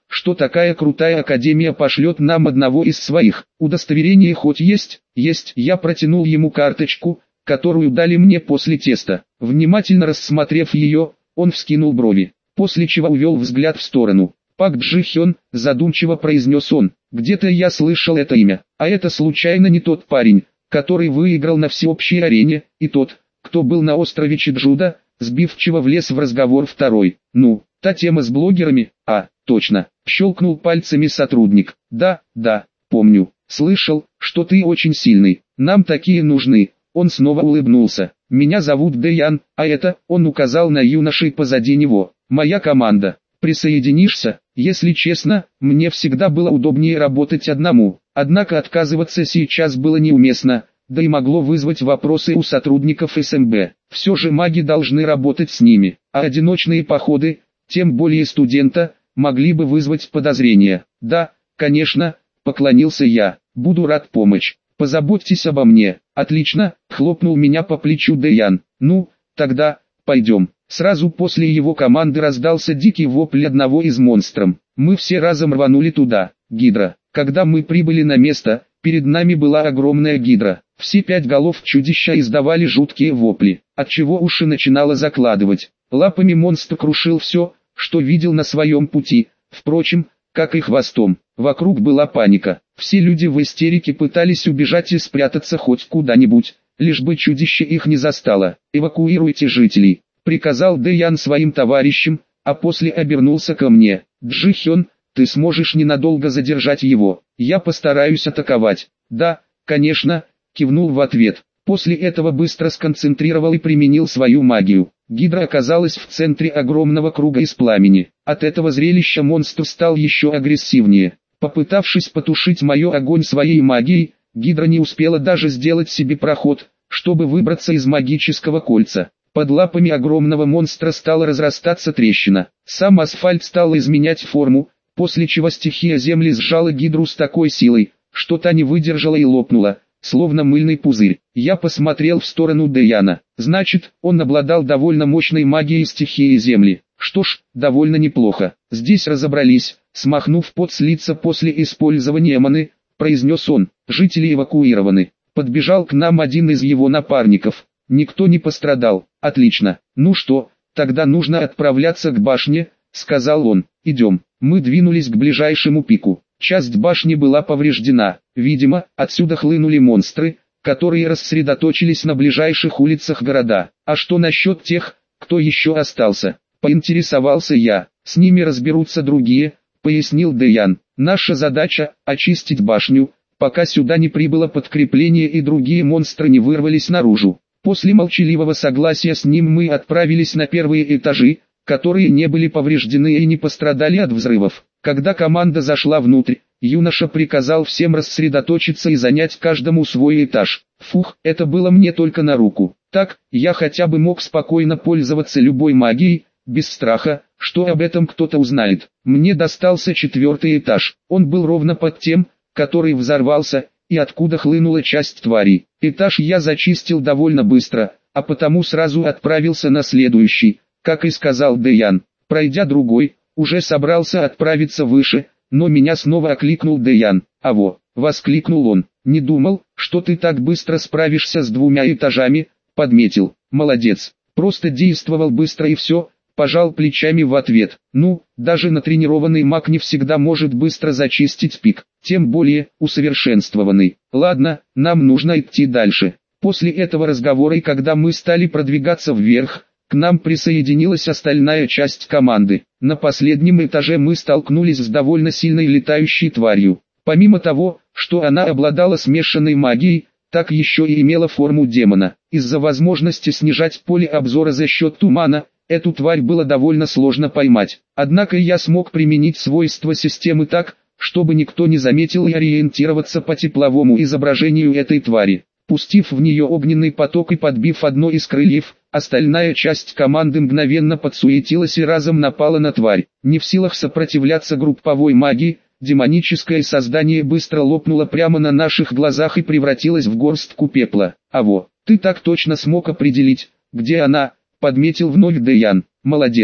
что такая крутая академия пошлет нам одного из своих. Удостоверение хоть есть? Есть. Я протянул ему карточку, которую дали мне после теста. Внимательно рассмотрев ее, он вскинул брови, после чего увел взгляд в сторону. Пак Джи Хён, задумчиво произнес он, где-то я слышал это имя, а это случайно не тот парень, который выиграл на всеобщей арене, и тот, кто был на острове Чеджуда, сбивчиво влез в разговор второй. Ну, та тема с блогерами, точно, щелкнул пальцами сотрудник. Да, помню, слышал, что ты очень сильный, нам такие нужны. Он снова улыбнулся. Меня зовут Дэян, а это, он указал на юношей позади него, моя команда. Присоединишься? Если честно, мне всегда было удобнее работать одному, однако отказываться сейчас было неуместно, да и могло вызвать вопросы у сотрудников СМБ. Все же маги должны работать с ними, а одиночные походы, тем более студента, могли бы вызвать подозрения. Да, конечно, поклонился я, буду рад помочь. Позаботьтесь обо мне. Отлично, хлопнул меня по плечу Дэян. Ну, тогда, пойдем. Сразу после его команды раздался дикий вопль одного из монстров. Мы все разом рванули туда. Гидра. Когда мы прибыли на место, перед нами была огромная гидра. Все 5 голов чудища издавали жуткие вопли, отчего уши начинало закладывать. Лапами монстр крушил все, что видел на своем пути, впрочем, как и хвостом. Вокруг была паника. Все люди в истерике пытались убежать и спрятаться хоть куда-нибудь, лишь бы чудище их не застало. «Эвакуируйте жителей», — приказал Дэян своим товарищам, а после обернулся ко мне. «Джи Хён, ты сможешь ненадолго задержать его, я постараюсь атаковать». «Да, конечно», — кивнул в ответ. После этого быстро сконцентрировал и применил свою магию. Гидра оказалась в центре огромного круга из пламени. От этого зрелища монстр стал еще агрессивнее. Попытавшись потушить мой огонь своей магией, Гидра не успела даже сделать себе проход, чтобы выбраться из магического кольца. Под лапами огромного монстра стала разрастаться трещина. Сам асфальт стал изменять форму, после чего стихия земли сжала Гидру с такой силой, что та не выдержала и лопнула, словно мыльный пузырь. Я посмотрел в сторону Дэяна. Значит, он обладал довольно мощной магией стихии земли. Что ж, довольно неплохо. Здесь разобрались. Смахнув пот с лица после использования маны, произнес он. Жители эвакуированы. Подбежал к нам один из его напарников. Никто не пострадал. Отлично. Ну что, тогда нужно отправляться к башне, сказал он. Идем. Мы двинулись к ближайшему пику. Часть башни была повреждена. Видимо, отсюда хлынули монстры, которые рассредоточились на ближайших улицах города. А что насчет тех, кто еще остался? Поинтересовался я. С ними разберутся другие, пояснил Дэян. Наша задача – очистить башню, пока сюда не прибыло подкрепление и другие монстры не вырвались наружу. После молчаливого согласия с ним мы отправились на первые этажи, которые не были повреждены и не пострадали от взрывов. Когда команда зашла внутрь, юноша приказал всем рассредоточиться и занять каждому свой этаж. Фух, это было мне только на руку. Так, я хотя бы мог спокойно пользоваться любой магией, без страха, что об этом кто-то узнает. Мне достался 4-й этаж. Он был ровно под тем, который взорвался, и откуда хлынула часть тварей. Этаж я зачистил довольно быстро, а потому сразу отправился на следующий, как и сказал Дэян. Пройдя другой, уже собрался отправиться выше, но меня снова окликнул Дэян. «Аво!» — воскликнул он. «Не думал, что ты так быстро справишься с 2 этажами», — подметил. «Молодец, просто действовал быстро и все», — пожал плечами в ответ. «Ну, даже натренированный маг не всегда может быстро зачистить пик, тем более усовершенствованный. Ладно, нам нужно идти дальше». После этого разговора и когда мы стали продвигаться вверх, к нам присоединилась остальная часть команды. На последнем этаже мы столкнулись с довольно сильной летающей тварью. Помимо того, что она обладала смешанной магией, так еще и имела форму демона. Из-за возможности снижать поле обзора за счет тумана, эту тварь было довольно сложно поймать. Однако я смог применить свойства системы так, чтобы никто не заметил и ориентироваться по тепловому изображению этой твари. Пустив в нее огненный поток и подбив одно из крыльев, остальная часть команды мгновенно подсуетилась и разом напала на тварь. Не в силах сопротивляться групповой магии, демоническое создание быстро лопнуло прямо на наших глазах и превратилось в горстку пепла. «Аво, ты так точно смог определить, где она», — подметил вновь Дэян. «Молодец,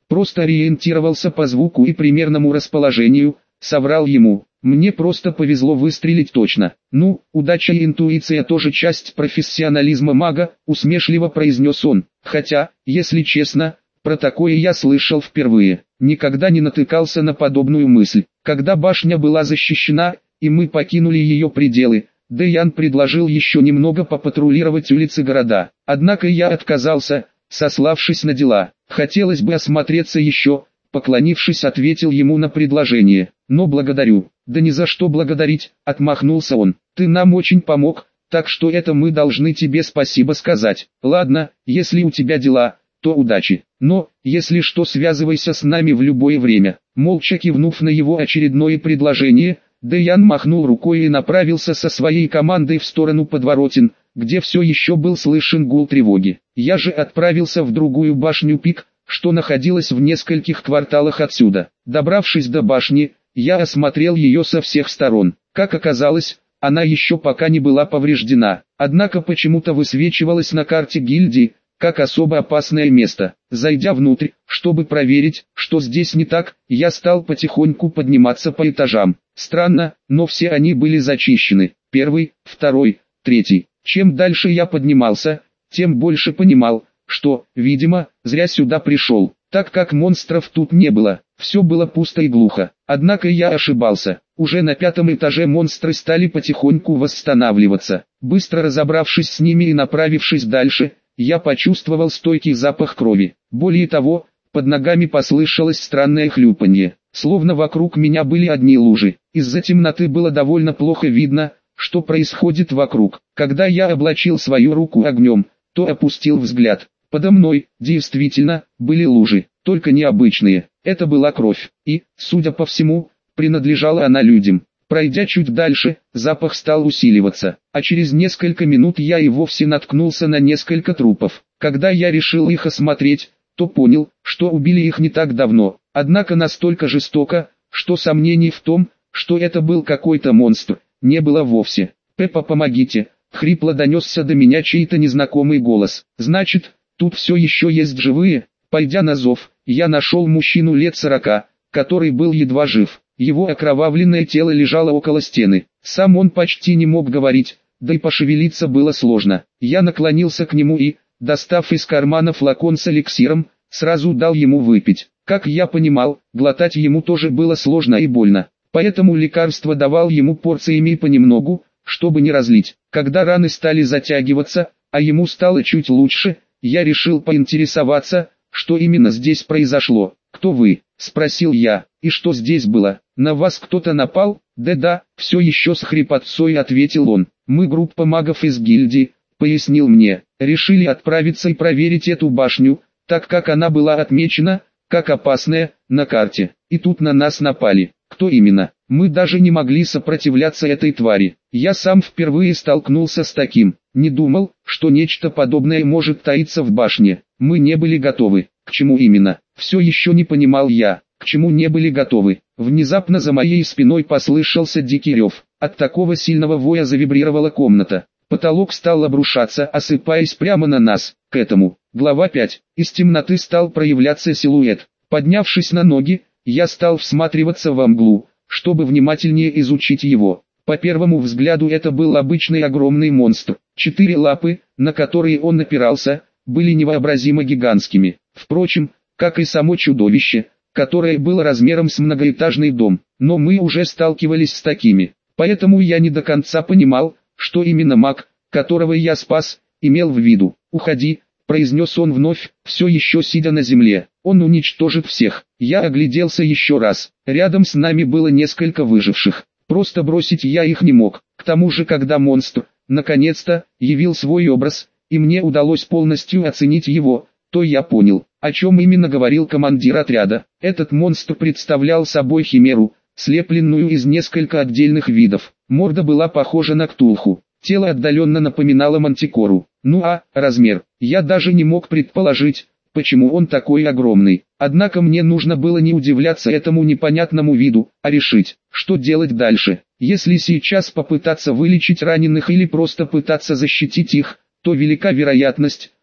просто ориентировался по звуку и примерному расположению, соврал ему. Мне просто повезло выстрелить точно. Ну, удача и интуиция тоже часть профессионализма мага, усмешливо произнес он. Хотя, если честно, про такое я слышал впервые. Никогда не натыкался на подобную мысль. Когда башня была защищена, и мы покинули ее пределы, Дэян предложил еще немного попатрулировать улицы города. Однако я отказался, сославшись на дела. Хотелось бы осмотреться еще, поклонившись, ответил ему на предложение. Но благодарю. Да ни за что благодарить, отмахнулся он. Ты нам очень помог, так что это мы должны тебе спасибо сказать. Ладно, если у тебя дела, то удачи. Но, если что, связывайся с нами в любое время. Молча кивнув на его очередное предложение, Дэян махнул рукой и направился со своей командой в сторону подворотен, где все еще был слышен гул тревоги. Я же отправился в другую башню Пик, что находилась в нескольких кварталах отсюда. Добравшись до башни, я осмотрел ее со всех сторон. Как оказалось, она еще пока не была повреждена, однако почему-то высвечивалась на карте гильдии, как особо опасное место. Зайдя внутрь, чтобы проверить, что здесь не так, я стал потихоньку подниматься по этажам. Странно, но все они были зачищены. Первый, второй, третий. Чем дальше я поднимался, тем больше понимал, что, видимо, зря сюда пришел, так как монстров тут не было. Все было пусто и глухо. Однако я ошибался. Уже на 5-м этаже монстры стали потихоньку восстанавливаться. Быстро разобравшись с ними и направившись дальше, я почувствовал стойкий запах крови. Более того, под ногами послышалось странное хлюпанье, словно вокруг меня были одни лужи. Из-за темноты было довольно плохо видно, что происходит вокруг. Когда я облачил свою руку огнем, то опустил взгляд. Подо мной, действительно, были лужи, только необычные. Это была кровь, и, судя по всему, принадлежала она людям. Пройдя чуть дальше, запах стал усиливаться, а через несколько минут я и вовсе наткнулся на несколько трупов. Когда я решил их осмотреть, то понял, что убили их не так давно, однако настолько жестоко, что сомнений в том, что это был какой-то монстр, не было вовсе. «Пеппа, помогите!» — хрипло донесся до меня чей-то незнакомый голос. «Значит, тут все еще есть живые?» Пойдя на зов, я нашел мужчину лет 40, который был едва жив. Его окровавленное тело лежало около стены. Сам он почти не мог говорить, да и пошевелиться было сложно. Я наклонился к нему и, достав из кармана флакон с эликсиром, сразу дал ему выпить. Как я понимал, глотать ему тоже было сложно и больно. Поэтому лекарство давал ему порциями понемногу, чтобы не разлить. Когда раны стали затягиваться, а ему стало чуть лучше, я решил поинтересоваться, что именно здесь произошло. «Кто вы?» — спросил я. «И что здесь было? На вас кто-то напал?» «Да-да», — все еще с хрипотцой ответил он. «Мы группа магов из гильдии», — пояснил мне. «Решили отправиться и проверить эту башню, так как она была отмечена, как опасная, на карте. И тут на нас напали. Кто именно? Мы даже не могли сопротивляться этой твари. Я сам впервые столкнулся с таким. Не думал, что нечто подобное может таиться в башне. Мы не были готовы». «К чему именно?» Все еще не понимал я. К чему не были готовы? Внезапно за моей спиной послышался дикий рев. От такого сильного воя завибрировала комната. Потолок стал обрушаться, осыпаясь прямо на нас. К этому. Глава 5. Из темноты стал проявляться силуэт. Поднявшись на ноги, я стал всматриваться во мглу, чтобы внимательнее изучить его. По первому взгляду это был обычный огромный монстр. 4 лапы, на которые он опирался, были невообразимо гигантскими. Впрочем, как и само чудовище, которое было размером с многоэтажный дом. Но мы уже сталкивались с такими. Поэтому я не до конца понимал, что именно маг, которого я спас, имел в виду. «Уходи», — произнес он вновь, все еще сидя на земле. «Он уничтожит всех». Я огляделся еще раз. Рядом с нами было несколько выживших. Просто бросить я их не мог. К тому же, когда монстр, наконец-то, явил свой образ, и мне удалось полностью оценить его, то я понял, о чем именно говорил командир отряда. Этот монстр представлял собой химеру, слепленную из нескольких отдельных видов. Морда была похожа на ктулху, тело отдаленно напоминало мантикору. Ну а размер, я даже не мог предположить, почему он такой огромный. Однако мне нужно было не удивляться этому непонятному виду, а решить, что делать дальше. Если сейчас попытаться вылечить раненых или просто пытаться защитить их, то велика вероятность,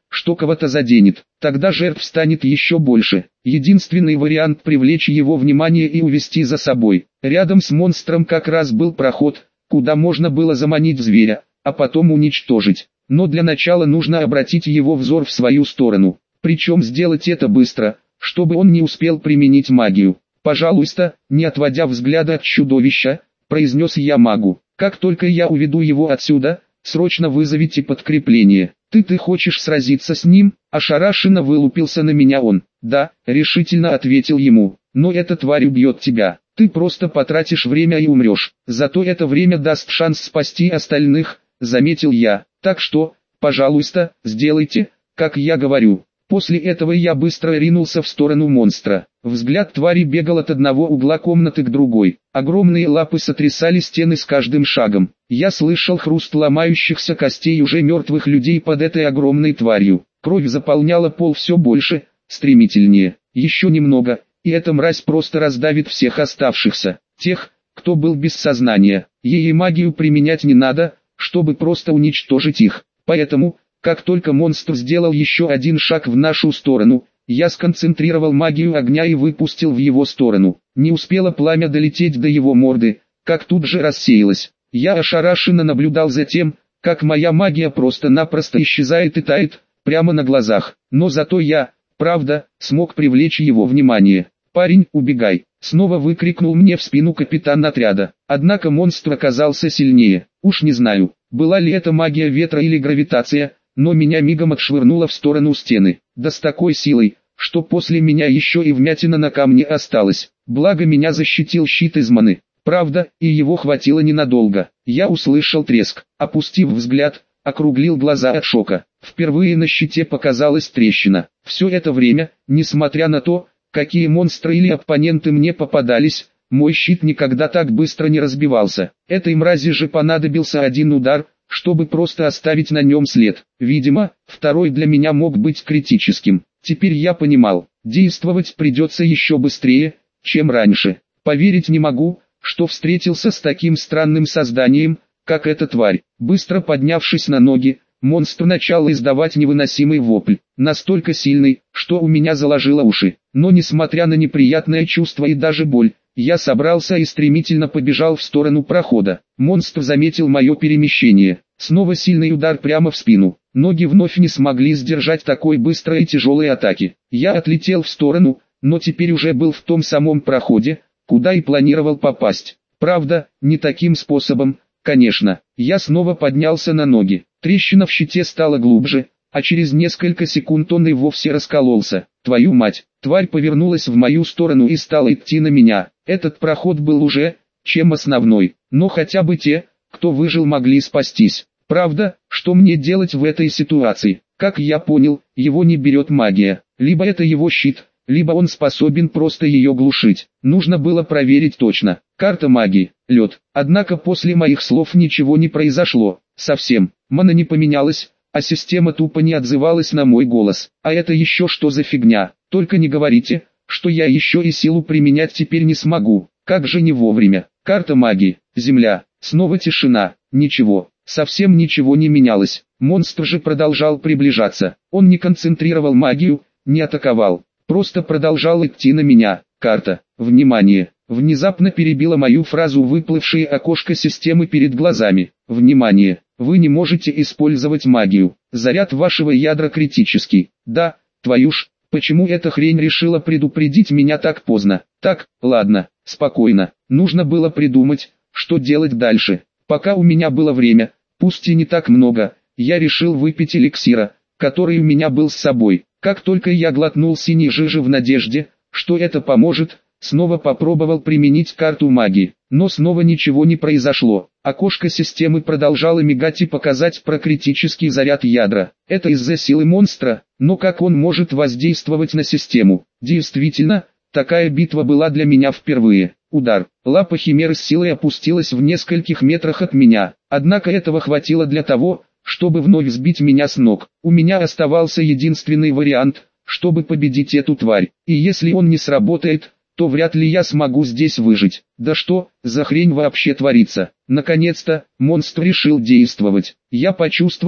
что кого-то заденет. Тогда жертв станет еще больше. Единственный вариант — привлечь его внимание и увести за собой. Рядом с монстром как раз был проход, куда можно было заманить зверя, а потом уничтожить. Но для начала нужно обратить его взор в свою сторону. Причем сделать это быстро, чтобы он не успел применить магию. «Пожалуйста, не отводя взгляда от чудовища», — произнес я магу. «Как только я уведу его отсюда, срочно вызовите подкрепление». «Ты хочешь сразиться с ним?» — ошарашенно вылупился на меня он. «Да», — решительно ответил ему, — «но эта тварь убьет тебя. Ты просто потратишь время и умрешь. Зато это время даст шанс спасти остальных», — заметил я. «Так что, пожалуйста, сделайте, как я говорю». После этого я быстро ринулся в сторону монстра. Взгляд твари бегал от одного угла комнаты к другой. Огромные лапы сотрясали стены с каждым шагом. Я слышал хруст ломающихся костей уже мертвых людей под этой огромной тварью. Кровь заполняла пол все больше, стремительнее. Еще немного, и эта мразь просто раздавит всех оставшихся. Тех, кто был без сознания. Ей магию применять не надо, чтобы просто уничтожить их. Поэтому, как только монстр сделал еще один шаг в нашу сторону, я сконцентрировал магию огня и выпустил в его сторону. Не успело пламя долететь до его морды, как тут же рассеялось. Я ошарашенно наблюдал за тем, как моя магия просто-напросто исчезает и тает, прямо на глазах. Но зато я, правда, смог привлечь его внимание. «Парень, убегай!» — снова выкрикнул мне в спину капитан отряда. Однако монстр оказался сильнее. Уж не знаю, была ли это магия ветра или гравитация, но меня мигом отшвырнуло в сторону стены. Да с такой силой, что после меня еще и вмятина на камне осталась. Благо меня защитил щит из маны. Правда, и его хватило ненадолго. Я услышал треск. Опустив взгляд, округлил глаза от шока. Впервые на щите показалась трещина. Все это время, несмотря на то, какие монстры или оппоненты мне попадались, мой щит никогда так быстро не разбивался. Этой мрази же понадобился один удар, чтобы просто оставить на нем след. Видимо, второй для меня мог быть критическим. Теперь я понимал, действовать придется еще быстрее, чем раньше. Поверить не могу, что встретился с таким странным созданием, как эта тварь. Быстро поднявшись на ноги, монстр начал издавать невыносимый вопль, настолько сильный, что у меня заложило уши. Но несмотря на неприятное чувство и даже боль, я собрался и стремительно побежал в сторону прохода. Монстр заметил мое перемещение. Снова сильный удар прямо в спину. Ноги вновь не смогли сдержать такой быстрой и тяжелой атаки. Я отлетел в сторону, но теперь уже был в том самом проходе, куда и планировал попасть. Правда, не таким способом, конечно. Я снова поднялся на ноги. Трещина в щите стала глубже, а через несколько секунд он и вовсе раскололся. Твою мать! Тварь повернулась в мою сторону и стала идти на меня. Этот проход был уже, чем основной, но хотя бы те, кто выжил, могли спастись. Правда, что мне делать в этой ситуации? Как я понял, его не берет магия. Либо это его щит, либо он способен просто ее глушить. Нужно было проверить точно. Карта магии, лед. Однако после моих слов ничего не произошло. Совсем. Мана не поменялась, а система тупо не отзывалась на мой голос. А это еще что за фигня? Только не говорите, что я еще и силу применять теперь не смогу. Как же не вовремя. Карта магии, земля, снова тишина, ничего, совсем ничего не менялось. Монстр же продолжал приближаться. Он не концентрировал магию, не атаковал, просто продолжал идти на меня. Карта, внимание, внезапно перебила мою фразу выплывшее окошко системы перед глазами. Внимание, вы не можете использовать магию. Заряд вашего ядра критический. Да, твою ж, почему эта хрень решила предупредить меня так поздно? Так, ладно, спокойно. Нужно было придумать, что делать дальше. Пока у меня было время, пусть и не так много, я решил выпить эликсира, который у меня был с собой. Как только я глотнул синей жижи в надежде, что это поможет, снова попробовал применить карту магии, но снова ничего не произошло. Окошко системы продолжало мигать и показать про критический заряд ядра. Это из-за силы монстра, но как он может воздействовать на систему? Действительно, такая битва была для меня впервые. Удар. Лапа химеры с силой опустилась в нескольких метрах от меня. Однако этого хватило для того, чтобы вновь сбить меня с ног. У меня оставался единственный вариант, чтобы победить эту тварь. И если он не сработает, то вряд ли я смогу здесь выжить. Да что за хрень вообще творится? Наконец-то, монстр решил действовать. Я почувствовал,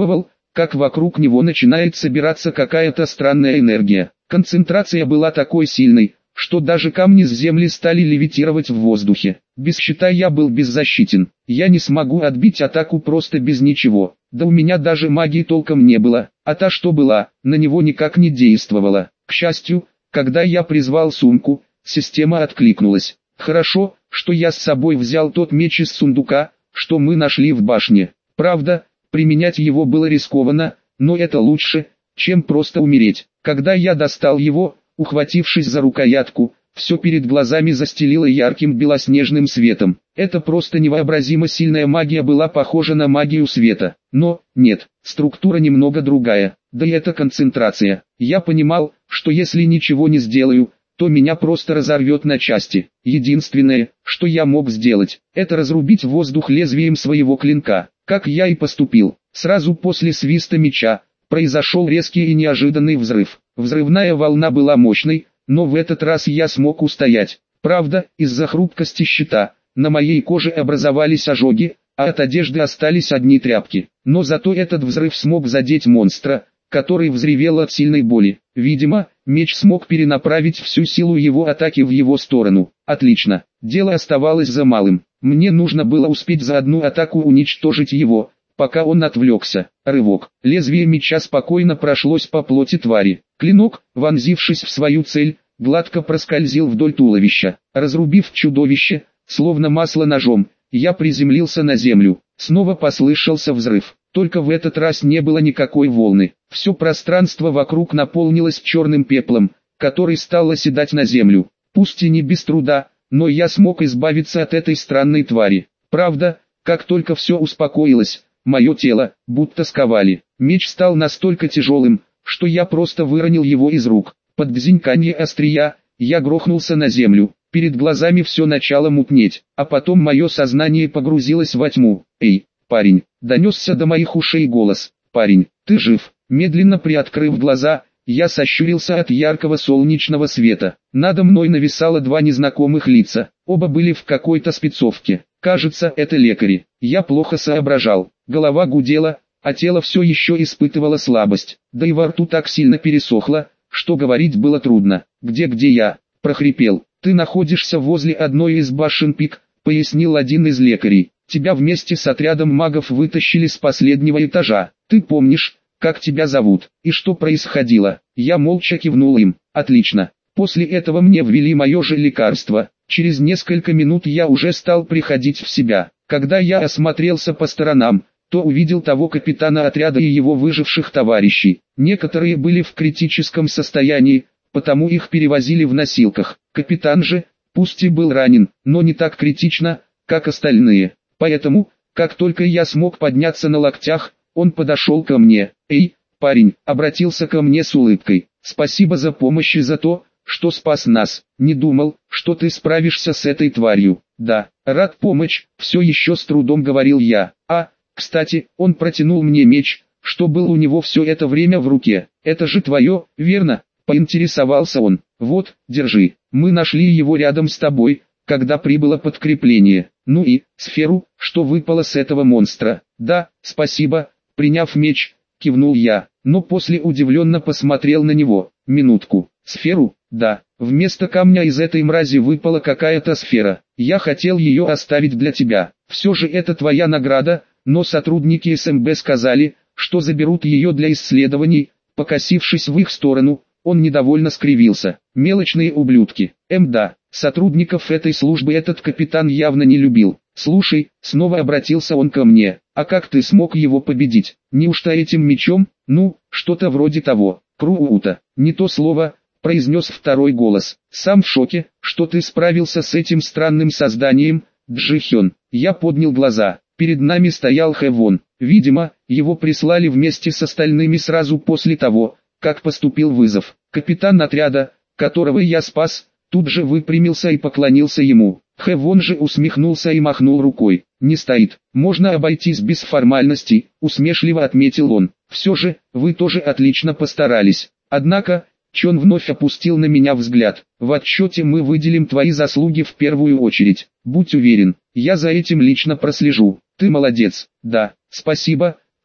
как вокруг него начинает собираться какая-то странная энергия. Концентрация была такой сильной, что даже камни с земли стали левитировать в воздухе. Без щита я был беззащитен. Я не смогу отбить атаку просто без ничего. Да у меня даже магии толком не было, а та, что была, на него никак не действовала. К счастью, когда я призвал сумку, система откликнулась. Хорошо, что я с собой взял тот меч из сундука, что мы нашли в башне. Правда, применять его было рискованно, но это лучше, чем просто умереть. Когда я достал его, ухватившись за рукоятку, все перед глазами застелило ярким белоснежным светом. Это просто невообразимо сильная магия была похожа на магию света. Но, нет, структура немного другая, да и это концентрация. Я понимал, что если ничего не сделаю, то меня просто разорвет на части. Единственное, что я мог сделать, это разрубить воздух лезвием своего клинка. Как я и поступил. Сразу после свиста меча произошел резкий и неожиданный взрыв. Взрывная волна была мощной, но в этот раз я смог устоять. Правда, из-за хрупкости щита, на моей коже образовались ожоги, а от одежды остались одни тряпки. Но зато этот взрыв смог задеть монстра, который взревел от сильной боли. Видимо, меч смог перенаправить всю силу его атаки в его сторону. Отлично, дело оставалось за малым. Мне нужно было успеть за одну атаку уничтожить его, пока он отвлекся. Рывок. Лезвие меча спокойно прошлось по плоти твари. Клинок, вонзившись в свою цель, гладко проскользил вдоль туловища. Разрубив чудовище, словно масло ножом, я приземлился на землю. Снова послышался взрыв. Только в этот раз не было никакой волны. Все пространство вокруг наполнилось черным пеплом, который стал оседать на землю. Пусть и не без труда, но я смог избавиться от этой странной твари. Правда, как только все успокоилось, мое тело, будто сковали. Меч стал настолько тяжелым, что я просто выронил его из рук. Под бзиньканье острия, я грохнулся на землю. Перед глазами все начало мутнеть, а потом мое сознание погрузилось во тьму. «Эй, парень!» — донесся до моих ушей голос. «Парень, ты жив?» Медленно приоткрыв глаза, я сощурился от яркого солнечного света. Надо мной нависало два незнакомых лица. Оба были в какой-то спецовке. Кажется, это лекари. Я плохо соображал. Голова гудела, а тело все еще испытывало слабость. Да и во рту так сильно пересохло, что говорить было трудно. «Где я?» — прохрипел. «Ты находишься возле одной из башен Пик», — пояснил один из лекарей. «Тебя вместе с отрядом магов вытащили с последнего этажа. Ты помнишь, как тебя зовут, и что происходило?» Я молча кивнул им. «Отлично. После этого мне ввели мое же лекарство. Через несколько минут я уже стал приходить в себя. Когда я осмотрелся по сторонам, то увидел того капитана отряда и его выживших товарищей. Некоторые были в критическом состоянии, потому их перевозили в носилках. Капитан же, пусть и был ранен, но не так критично, как остальные. Поэтому, как только я смог подняться на локтях, он подошел ко мне. «Эй, парень!» — обратился ко мне с улыбкой. «Спасибо за помощь и за то, что спас нас. Не думал, что ты справишься с этой тварью». «Да, рад помочь», — все еще с трудом говорил я. Кстати, он протянул мне меч, что был у него все это время в руке. «Это же твое, верно?» — поинтересовался он. «Вот, держи. Мы нашли его рядом с тобой, когда прибыло подкрепление. Ну и сферу, что выпало с этого монстра». «Да, спасибо», — приняв меч, кивнул я, но после удивленно посмотрел на него. «Минутку. Сферу?» «Да. Вместо камня из этой мрази выпала какая-то сфера. Я хотел ее оставить для тебя. Все же это твоя награда, но сотрудники СМБ сказали, что заберут ее для исследований». Покосившись в их сторону, он недовольно скривился. «Мелочные ублюдки». Да, сотрудников этой службы этот капитан явно не любил. «Слушай», — снова обратился он ко мне, — «а как ты смог его победить? Неужто этим мечом?» «Ну, что-то вроде того». «Круто, не то слово», — произнес второй голос. «Сам в шоке, что ты справился с этим странным созданием, Джихён». Я поднял глаза. Перед нами стоял Хэвон. Видимо, его прислали вместе с остальными сразу после того, как поступил вызов. Капитан отряда, которого я спас, тут же выпрямился и поклонился ему. Хэвон же усмехнулся и махнул рукой. «Не стоит, можно обойтись без формальностей», — усмешливо отметил он. «Все же, вы тоже отлично постарались. Однако, Чон вновь опустил на меня взгляд. В отчете мы выделим твои заслуги в первую очередь. Будь уверен, я за этим лично прослежу. Ты молодец». «Да, спасибо», —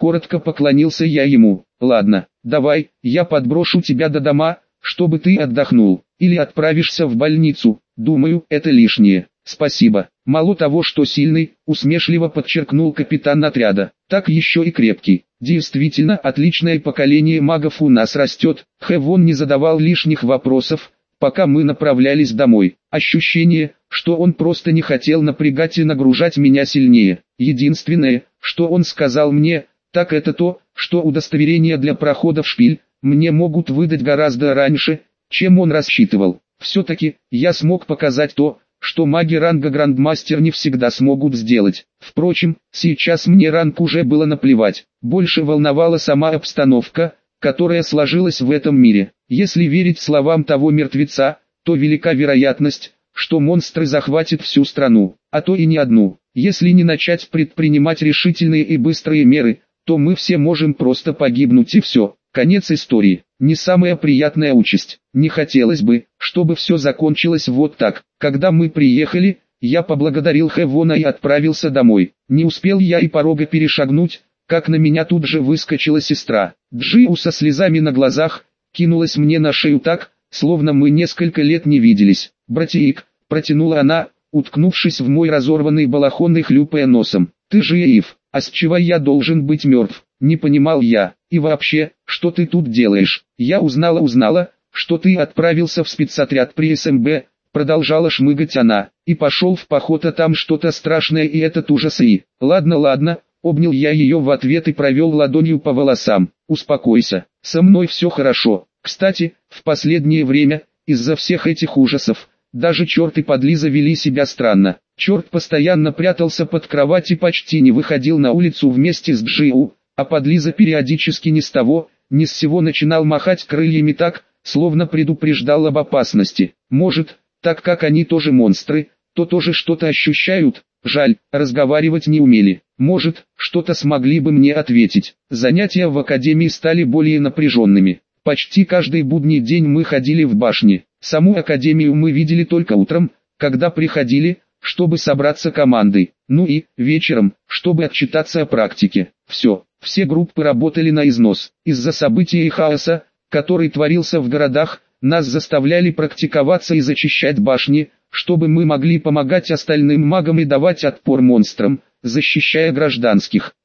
коротко поклонился я ему. Ладно, давай, я подброшу тебя до дома, чтобы ты отдохнул, или отправишься в больницу, думаю, это лишнее. Спасибо. Мало того, что сильный, усмешливо подчеркнул капитан отряда, так еще и крепкий. Действительно, отличное поколение магов у нас растет. Хэвон не задавал лишних вопросов, пока мы направлялись домой. Ощущение, что он просто не хотел напрягать и нагружать меня сильнее. Единственное, что он сказал мне, так это то, что удостоверение для прохода в шпиль мне могут выдать гораздо раньше, чем он рассчитывал. Все-таки, я смог показать то, что маги ранга Грандмастер не всегда смогут сделать. Впрочем, сейчас мне ранг уже было наплевать. Больше волновала сама обстановка, которая сложилась в этом мире. Если верить словам того мертвеца, то велика вероятность, что монстры захватят всю страну, а то и не одну. Если не начать предпринимать решительные и быстрые меры, то мы все можем просто погибнуть и все. Конец истории. Не самая приятная участь. Не хотелось бы, чтобы все закончилось вот так. Когда мы приехали, я поблагодарил Хэвона и отправился домой. Не успел я и порога перешагнуть, как на меня тут же выскочила сестра. Джиу со слезами на глазах, кинулась мне на шею так, словно мы несколько лет не виделись. «Братик», протянула она, уткнувшись в мой разорванный балахон и хлюпая носом. «Ты же Ив, а с чего я должен быть мертв?» Не понимал я. «И вообще, что ты тут делаешь?» «Я узнала, что ты отправился в спецотряд при СМБ», продолжала шмыгать она, «и пошел в поход, а там что-то страшное и этот ужас и...» Ладно, обнял я ее в ответ и провел ладонью по волосам. «Успокойся, со мной все хорошо. Кстати, в последнее время, из-за всех этих ужасов, даже черт и подлиза вели себя странно. Черт постоянно прятался под кровать и почти не выходил на улицу вместе с Джиу, а подлиза периодически ни с того, ни с сего начинал махать крыльями так, словно предупреждал об опасности. Может, так как они тоже монстры, то тоже что-то ощущают. Жаль, разговаривать не умели. Может, что-то смогли бы мне ответить. Занятия в академии стали более напряженными. Почти каждый будний день мы ходили в башне. Саму академию мы видели только утром, когда приходили, чтобы собраться командой. Ну и, вечером, чтобы отчитаться о практике. Все группы работали на износ. Из-за событий и хаоса, который творился в городах, нас заставляли практиковаться и зачищать башни, чтобы мы могли помогать остальным магам и давать отпор монстрам, защищая гражданских.